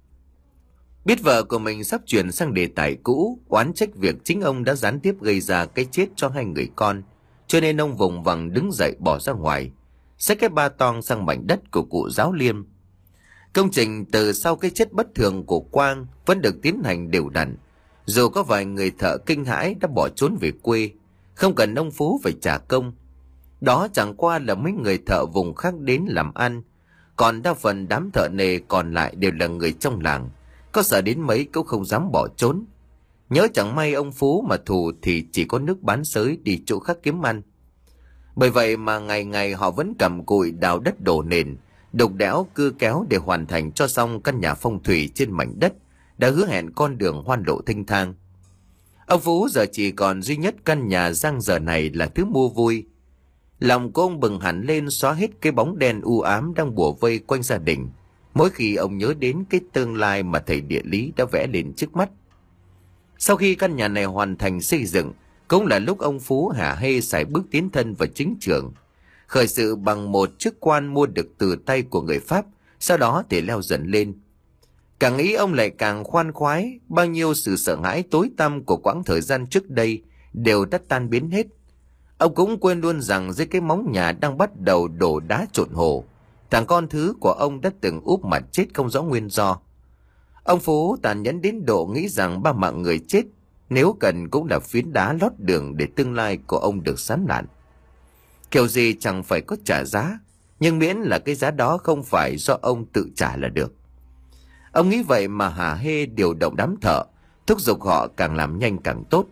Biết vợ của mình sắp chuyển sang đề tài cũ, oán trách việc chính ông đã gián tiếp gây ra cái chết cho hai người con, cho nên ông vùng vằng đứng dậy bỏ ra ngoài, xách cái ba toang sang mảnh đất của cụ Giáo Liêm. Công trình từ sau cái chết bất thường của Quang vẫn được tiến hành đều đặn, dù có vài người thợ kinh hãi đã bỏ trốn về quê, không cần ông Phú phải trả công. Đó chẳng qua là mấy người thợ vùng khác đến làm ăn, còn đa phần đám thợ nề còn lại đều là người trong làng, có sợ đến mấy cũng không dám bỏ trốn. Nhớ chẳng may ông Phú mà thù thì chỉ có nước bán xới đi chỗ khác kiếm ăn. Bởi vậy mà ngày ngày họ vẫn cầm cụi đào đất đổ nền, đục đẽo cưa kéo để hoàn thành cho xong căn nhà phong thủy trên mảnh đất đã hứa hẹn con đường hoan lộ thênh thang. Ông Phú giờ chỉ còn duy nhất căn nhà dang dở này là thứ mua vui. Lòng của ông bừng hẳn lên, xóa hết cái bóng đen u ám đang bủa vây quanh gia đình mỗi khi ông nhớ đến cái tương lai mà thầy địa lý đã vẽ lên trước mắt. Sau khi căn nhà này hoàn thành xây dựng, cũng là lúc ông Phú hả hê sải bước tiến thân vào chính trường, khởi sự bằng một chức quan mua được từ tay của người Pháp, sau đó thì leo dần lên. Càng nghĩ ông lại càng khoan khoái, bao nhiêu sự sợ hãi tối tăm của quãng thời gian trước đây đều đã tan biến hết. Ông cũng quên luôn rằng dưới cái móng nhà đang bắt đầu đổ đá trộn hồ, thằng con thứ của ông đã từng úp mặt chết không rõ nguyên do. Ông Phú tàn nhẫn đến độ nghĩ rằng ba mạng người chết nếu cần cũng là phiến đá lót đường để tương lai của ông được sán lạn. Kiểu gì chẳng phải có trả giá, nhưng miễn là cái giá đó không phải do ông tự trả là được. Ông nghĩ vậy mà hả hê điều động đám thợ, thúc giục họ càng làm nhanh càng tốt.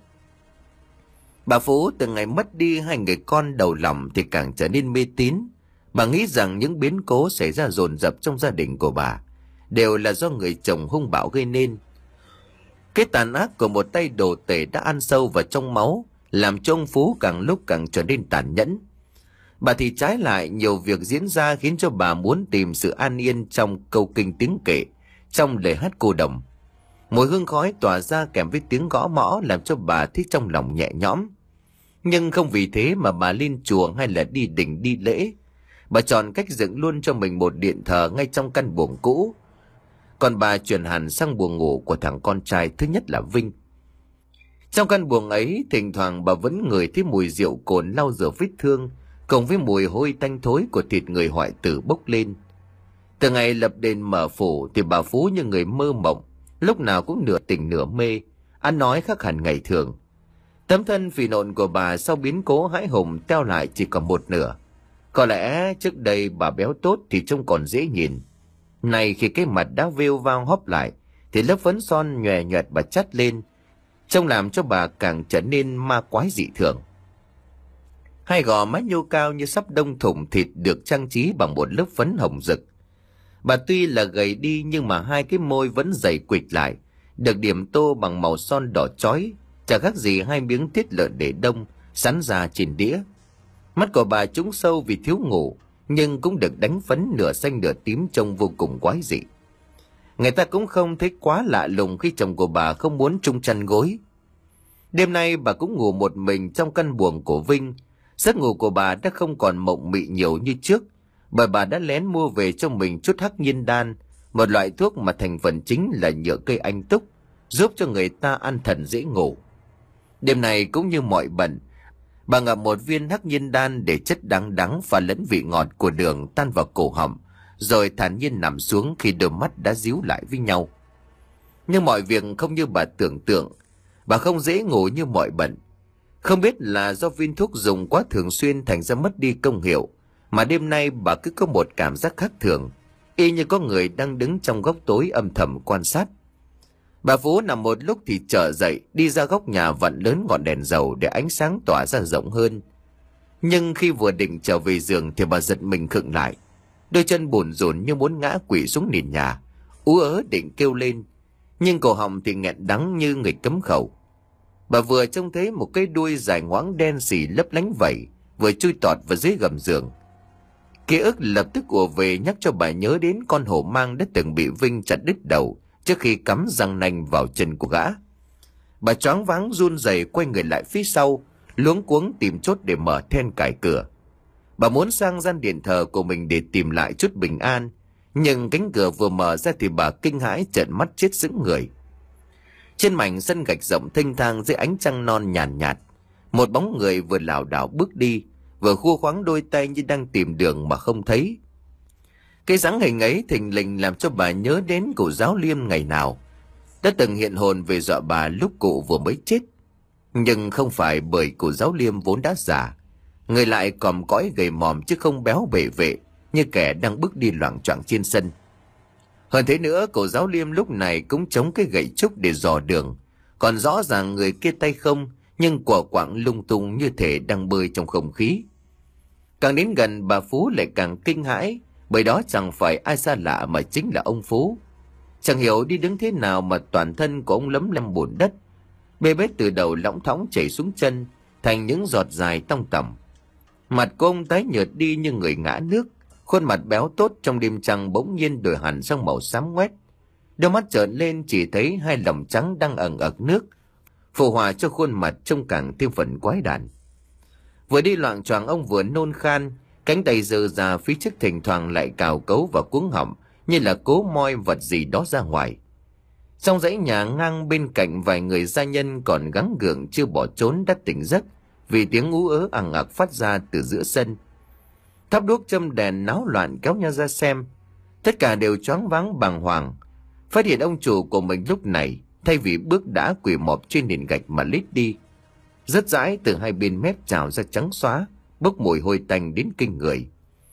Bà Phú từ ngày mất đi hai người con đầu lòng thì càng trở nên mê tín. Bà nghĩ rằng những biến cố xảy ra dồn dập trong gia đình của bà đều là do người chồng hung bạo gây nên. Cái tàn ác của một tay đồ tể đã ăn sâu vào trong máu, làm cho ông Phú càng lúc càng trở nên tàn nhẫn. Bà thì trái lại, nhiều việc diễn ra khiến cho bà muốn tìm sự an yên trong câu kinh tiếng kệ, trong lời hát cô đồng. Mùi hương khói tỏa ra kèm với tiếng gõ mõ làm cho bà thấy trong lòng nhẹ nhõm. Nhưng không vì thế mà bà lên chùa hay là đi đình đi lễ. Bà chọn cách dựng luôn cho mình một điện thờ ngay trong căn buồng cũ. Còn bà chuyển hẳn sang buồng ngủ của thằng con trai thứ nhất là Vinh. Trong căn buồng ấy, thỉnh thoảng bà vẫn ngửi thấy mùi rượu cồn lau rửa vết thương, cùng với mùi hôi tanh thối của thịt người hoại tử bốc lên. Từ ngày lập đền mở phủ thì bà Phú như người mơ mộng, lúc nào cũng nửa tỉnh nửa mê, ăn nói khác hẳn ngày thường. Tấm thân phì nộn của bà sau biến cố hãi hùng teo lại chỉ còn một nửa. Có lẽ trước đây bà béo tốt thì trông còn dễ nhìn. Này khi cái mặt đã vêu vao hóp lại thì lớp phấn son nhòe nhòe bà chắt lên, trông làm cho bà càng trở nên ma quái dị thường. Hai gò má nhô cao như sắp đông thủng thịt được trang trí bằng một lớp phấn hồng rực. Bà tuy là gầy đi nhưng mà hai cái môi vẫn dày quịch lại, được điểm tô bằng màu son đỏ chói, chả khác gì hai miếng thịt lợn để đông sắn ra trên đĩa. Mắt của bà trũng sâu vì thiếu ngủ, nhưng cũng được đánh phấn nửa xanh nửa tím trông vô cùng quái dị. Người ta cũng không thấy quá lạ lùng khi chồng của bà không muốn chung chăn gối. Đêm nay bà cũng ngủ một mình trong căn buồng của Vinh. Giấc ngủ của bà đã không còn mộng mị nhiều như trước, bởi bà đã lén mua về cho mình chút hắc nhiên đan, một loại thuốc mà thành phần chính là nhựa cây anh túc, giúp cho người ta an thần dễ ngủ. Đêm này cũng như mọi bận, bà ngậm một viên hắc nhiên đan để chất đắng đắng và lẫn vị ngọt của đường tan vào cổ họng, rồi thản nhiên nằm xuống khi đôi mắt đã díu lại với nhau. Nhưng mọi việc không như bà tưởng tượng. Bà không dễ ngủ như mọi bận. Không biết là do viên thuốc dùng quá thường xuyên thành ra mất đi công hiệu, mà đêm nay bà cứ có một cảm giác khác thường, y như có người đang đứng trong góc tối âm thầm quan sát. Bà Phú nằm một lúc thì trở dậy, đi ra góc nhà vặn lớn ngọn đèn dầu để ánh sáng tỏa ra rộng hơn. Nhưng khi vừa định trở về giường thì bà giật mình khựng lại. Đôi chân bủn rủn như muốn ngã quỵ xuống nền nhà, ú ớ định kêu lên, nhưng cổ họng thì nghẹn đắng như người cấm khẩu. Bà vừa trông thấy một cái đuôi dài ngoãng đen xì lấp lánh vẩy vừa chui tọt vào dưới gầm giường. Ký ức lập tức ùa về nhắc cho bà nhớ đến con hổ mang đã từng bị Vinh chặt đứt đầu trước khi cắm răng nanh vào chân của gã. Bà choáng váng run rẩy quay người lại phía sau, luống cuống tìm chốt để mở then cài cửa. Bà muốn sang gian điện thờ của mình để tìm lại chút bình an, nhưng cánh cửa vừa mở ra thì bà kinh hãi trợn mắt chết sững người. Trên mảnh sân gạch rộng thênh thang dưới ánh trăng non nhàn nhạt, nhạt, một bóng người vừa lảo đảo bước đi, vừa khua khoáng đôi tay như đang tìm đường mà không thấy. Cái dáng hình ấy thình lình làm cho bà nhớ đến cụ Giáo Liêm ngày nào đã từng hiện hồn về dọa bà lúc cụ vừa mới chết. Nhưng không phải bởi cụ Giáo Liêm vốn đã già, người lại còm cõi gầy mòm chứ không béo bể vệ như kẻ đang bước đi loạng choạng trên sân. Hơn thế nữa, cụ Giáo Liêm lúc này cũng chống cái gậy trúc để dò đường, còn rõ ràng người kia tay không, nhưng quả quạng lung tung như thể đang bơi trong không khí. Càng đến gần, bà Phú lại càng kinh hãi, bởi đó chẳng phải ai xa lạ mà chính là ông Phú. Chẳng hiểu đi đứng thế nào mà toàn thân của ông lấm lem bùn đất, bê bết từ đầu lõng thõng chảy xuống chân thành những giọt dài tong tỏng. Mặt của ông tái nhợt đi như người ngã nước, khuôn mặt béo tốt trong đêm trăng bỗng nhiên đổi hẳn sang màu xám ngoét. Đôi mắt trợn lên chỉ thấy hai lồng trắng đang ẩn ẩn nước, phù hòa cho khuôn mặt trông càng thêm phần quái đản. Vừa đi loạng choạng ông vừa nôn khan, cánh tay giơ ra phía trước thỉnh thoảng lại cào cấu và cuống họng như là cố moi vật gì đó ra ngoài. Trong dãy nhà ngang bên cạnh, vài người gia nhân còn gắng gượng chưa bỏ trốn đã tỉnh giấc vì tiếng ú ớ ằng ặc phát ra từ giữa sân. Thắp đuốc châm đèn náo loạn kéo nhau ra xem. Tất cả đều choáng váng bàng hoàng, phát hiện ông chủ của mình lúc này thay vì bước đã quỳ mọp trên nền gạch mà lết đi. Rất dãi từ hai bên mép trào ra trắng xóa, bốc mùi hôi tanh đến kinh người.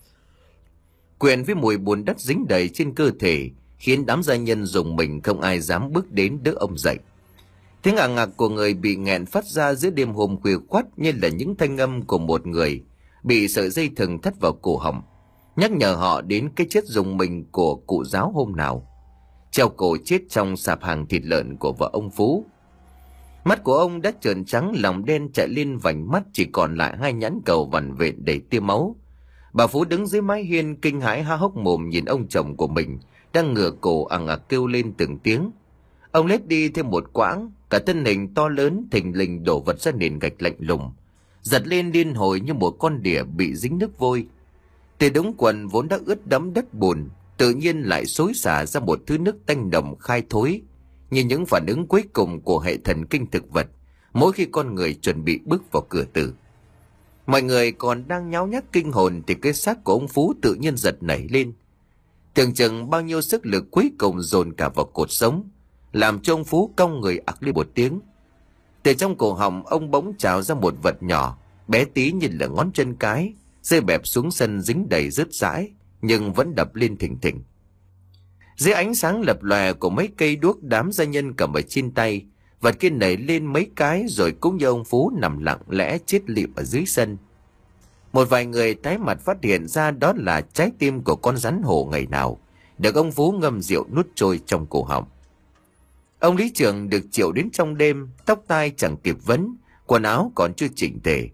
Quyện với mùi bùn đất dính đầy trên cơ thể khiến đám gia nhân rùng mình, không ai dám bước đến đỡ ông dậy. Tiếng ạng ngạc của người bị nghẹn phát ra giữa đêm hôm khuya khoắt như là những thanh âm của một người bị sợi dây thừng thắt vào cổ họng, nhắc nhở họ đến cái chết rùng mình của cụ Giáo hôm nào, treo cổ chết trong sạp hàng thịt lợn của vợ ông Phú. Mắt của ông đã trợn trắng, lòng đen chạy lên vành mắt, chỉ còn lại hai nhãn cầu vằn vện đầy tia máu. Bà Phú đứng dưới mái hiên kinh hãi há hốc mồm nhìn ông chồng của mình đang ngửa cổ ằng ặc kêu lên từng tiếng. Ông lết đi thêm một quãng, cả thân hình to lớn thình lình đổ vật ra nền gạch lạnh lùng, giật lên liên hồi như một con đỉa bị dính nước vôi. Từ đống quần vốn đã ướt đẫm đất bùn, tự nhiên lại xối xả ra một thứ nước tanh nồng khai thối, như những phản ứng cuối cùng của hệ thần kinh thực vật mỗi khi con người chuẩn bị bước vào cửa tử. Mọi người còn đang nháo nhác kinh hồn thì cái xác của ông Phú tự nhiên giật nảy lên. Tưởng chừng bao nhiêu sức lực cuối cùng dồn cả vào cột sống, làm cho ông Phú cong người ặc lên một tiếng. Từ trong cổ họng ông bỗng trào ra một vật nhỏ, bé tí như là ngón chân cái, rơi bẹp xuống sân dính đầy rớt rãi, nhưng vẫn đập lên thình thình. Dưới ánh sáng lập lòe của mấy cây đuốc đám gia nhân cầm ở trên tay, vật kia nảy lên mấy cái rồi cũng như ông Phú nằm lặng lẽ chết lịm ở dưới sân. Một vài người tái mặt phát hiện ra đó là trái tim của con rắn hổ ngày nào được ông Phú ngâm rượu nuốt trôi trong cổ họng. Ông lý trưởng được triệu đến trong đêm, tóc tai chẳng kịp vấn, quần áo còn chưa chỉnh tề,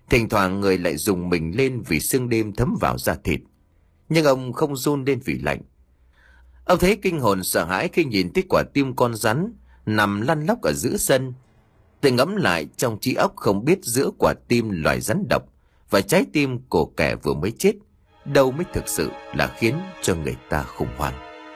Thỉnh thoảng người lại rùng mình lên vì sương đêm thấm vào da thịt. Nhưng ông không run lên vì lạnh. Ông thấy kinh hồn sợ hãi khi nhìn thấy quả tim con rắn nằm lăn lóc ở giữa sân. Tôi ngẫm lại trong trí óc không biết giữa quả tim loài rắn độc và trái tim của kẻ vừa mới chết, đâu mới thực sự là khiến cho người ta khủng hoảng.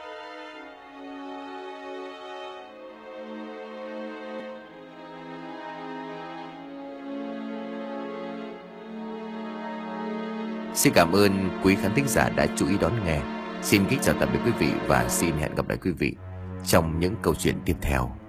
Xin cảm ơn quý khán thính giả đã chú ý đón nghe. Xin kính chào tạm biệt quý vị và xin hẹn gặp lại quý vị trong những câu chuyện tiếp theo.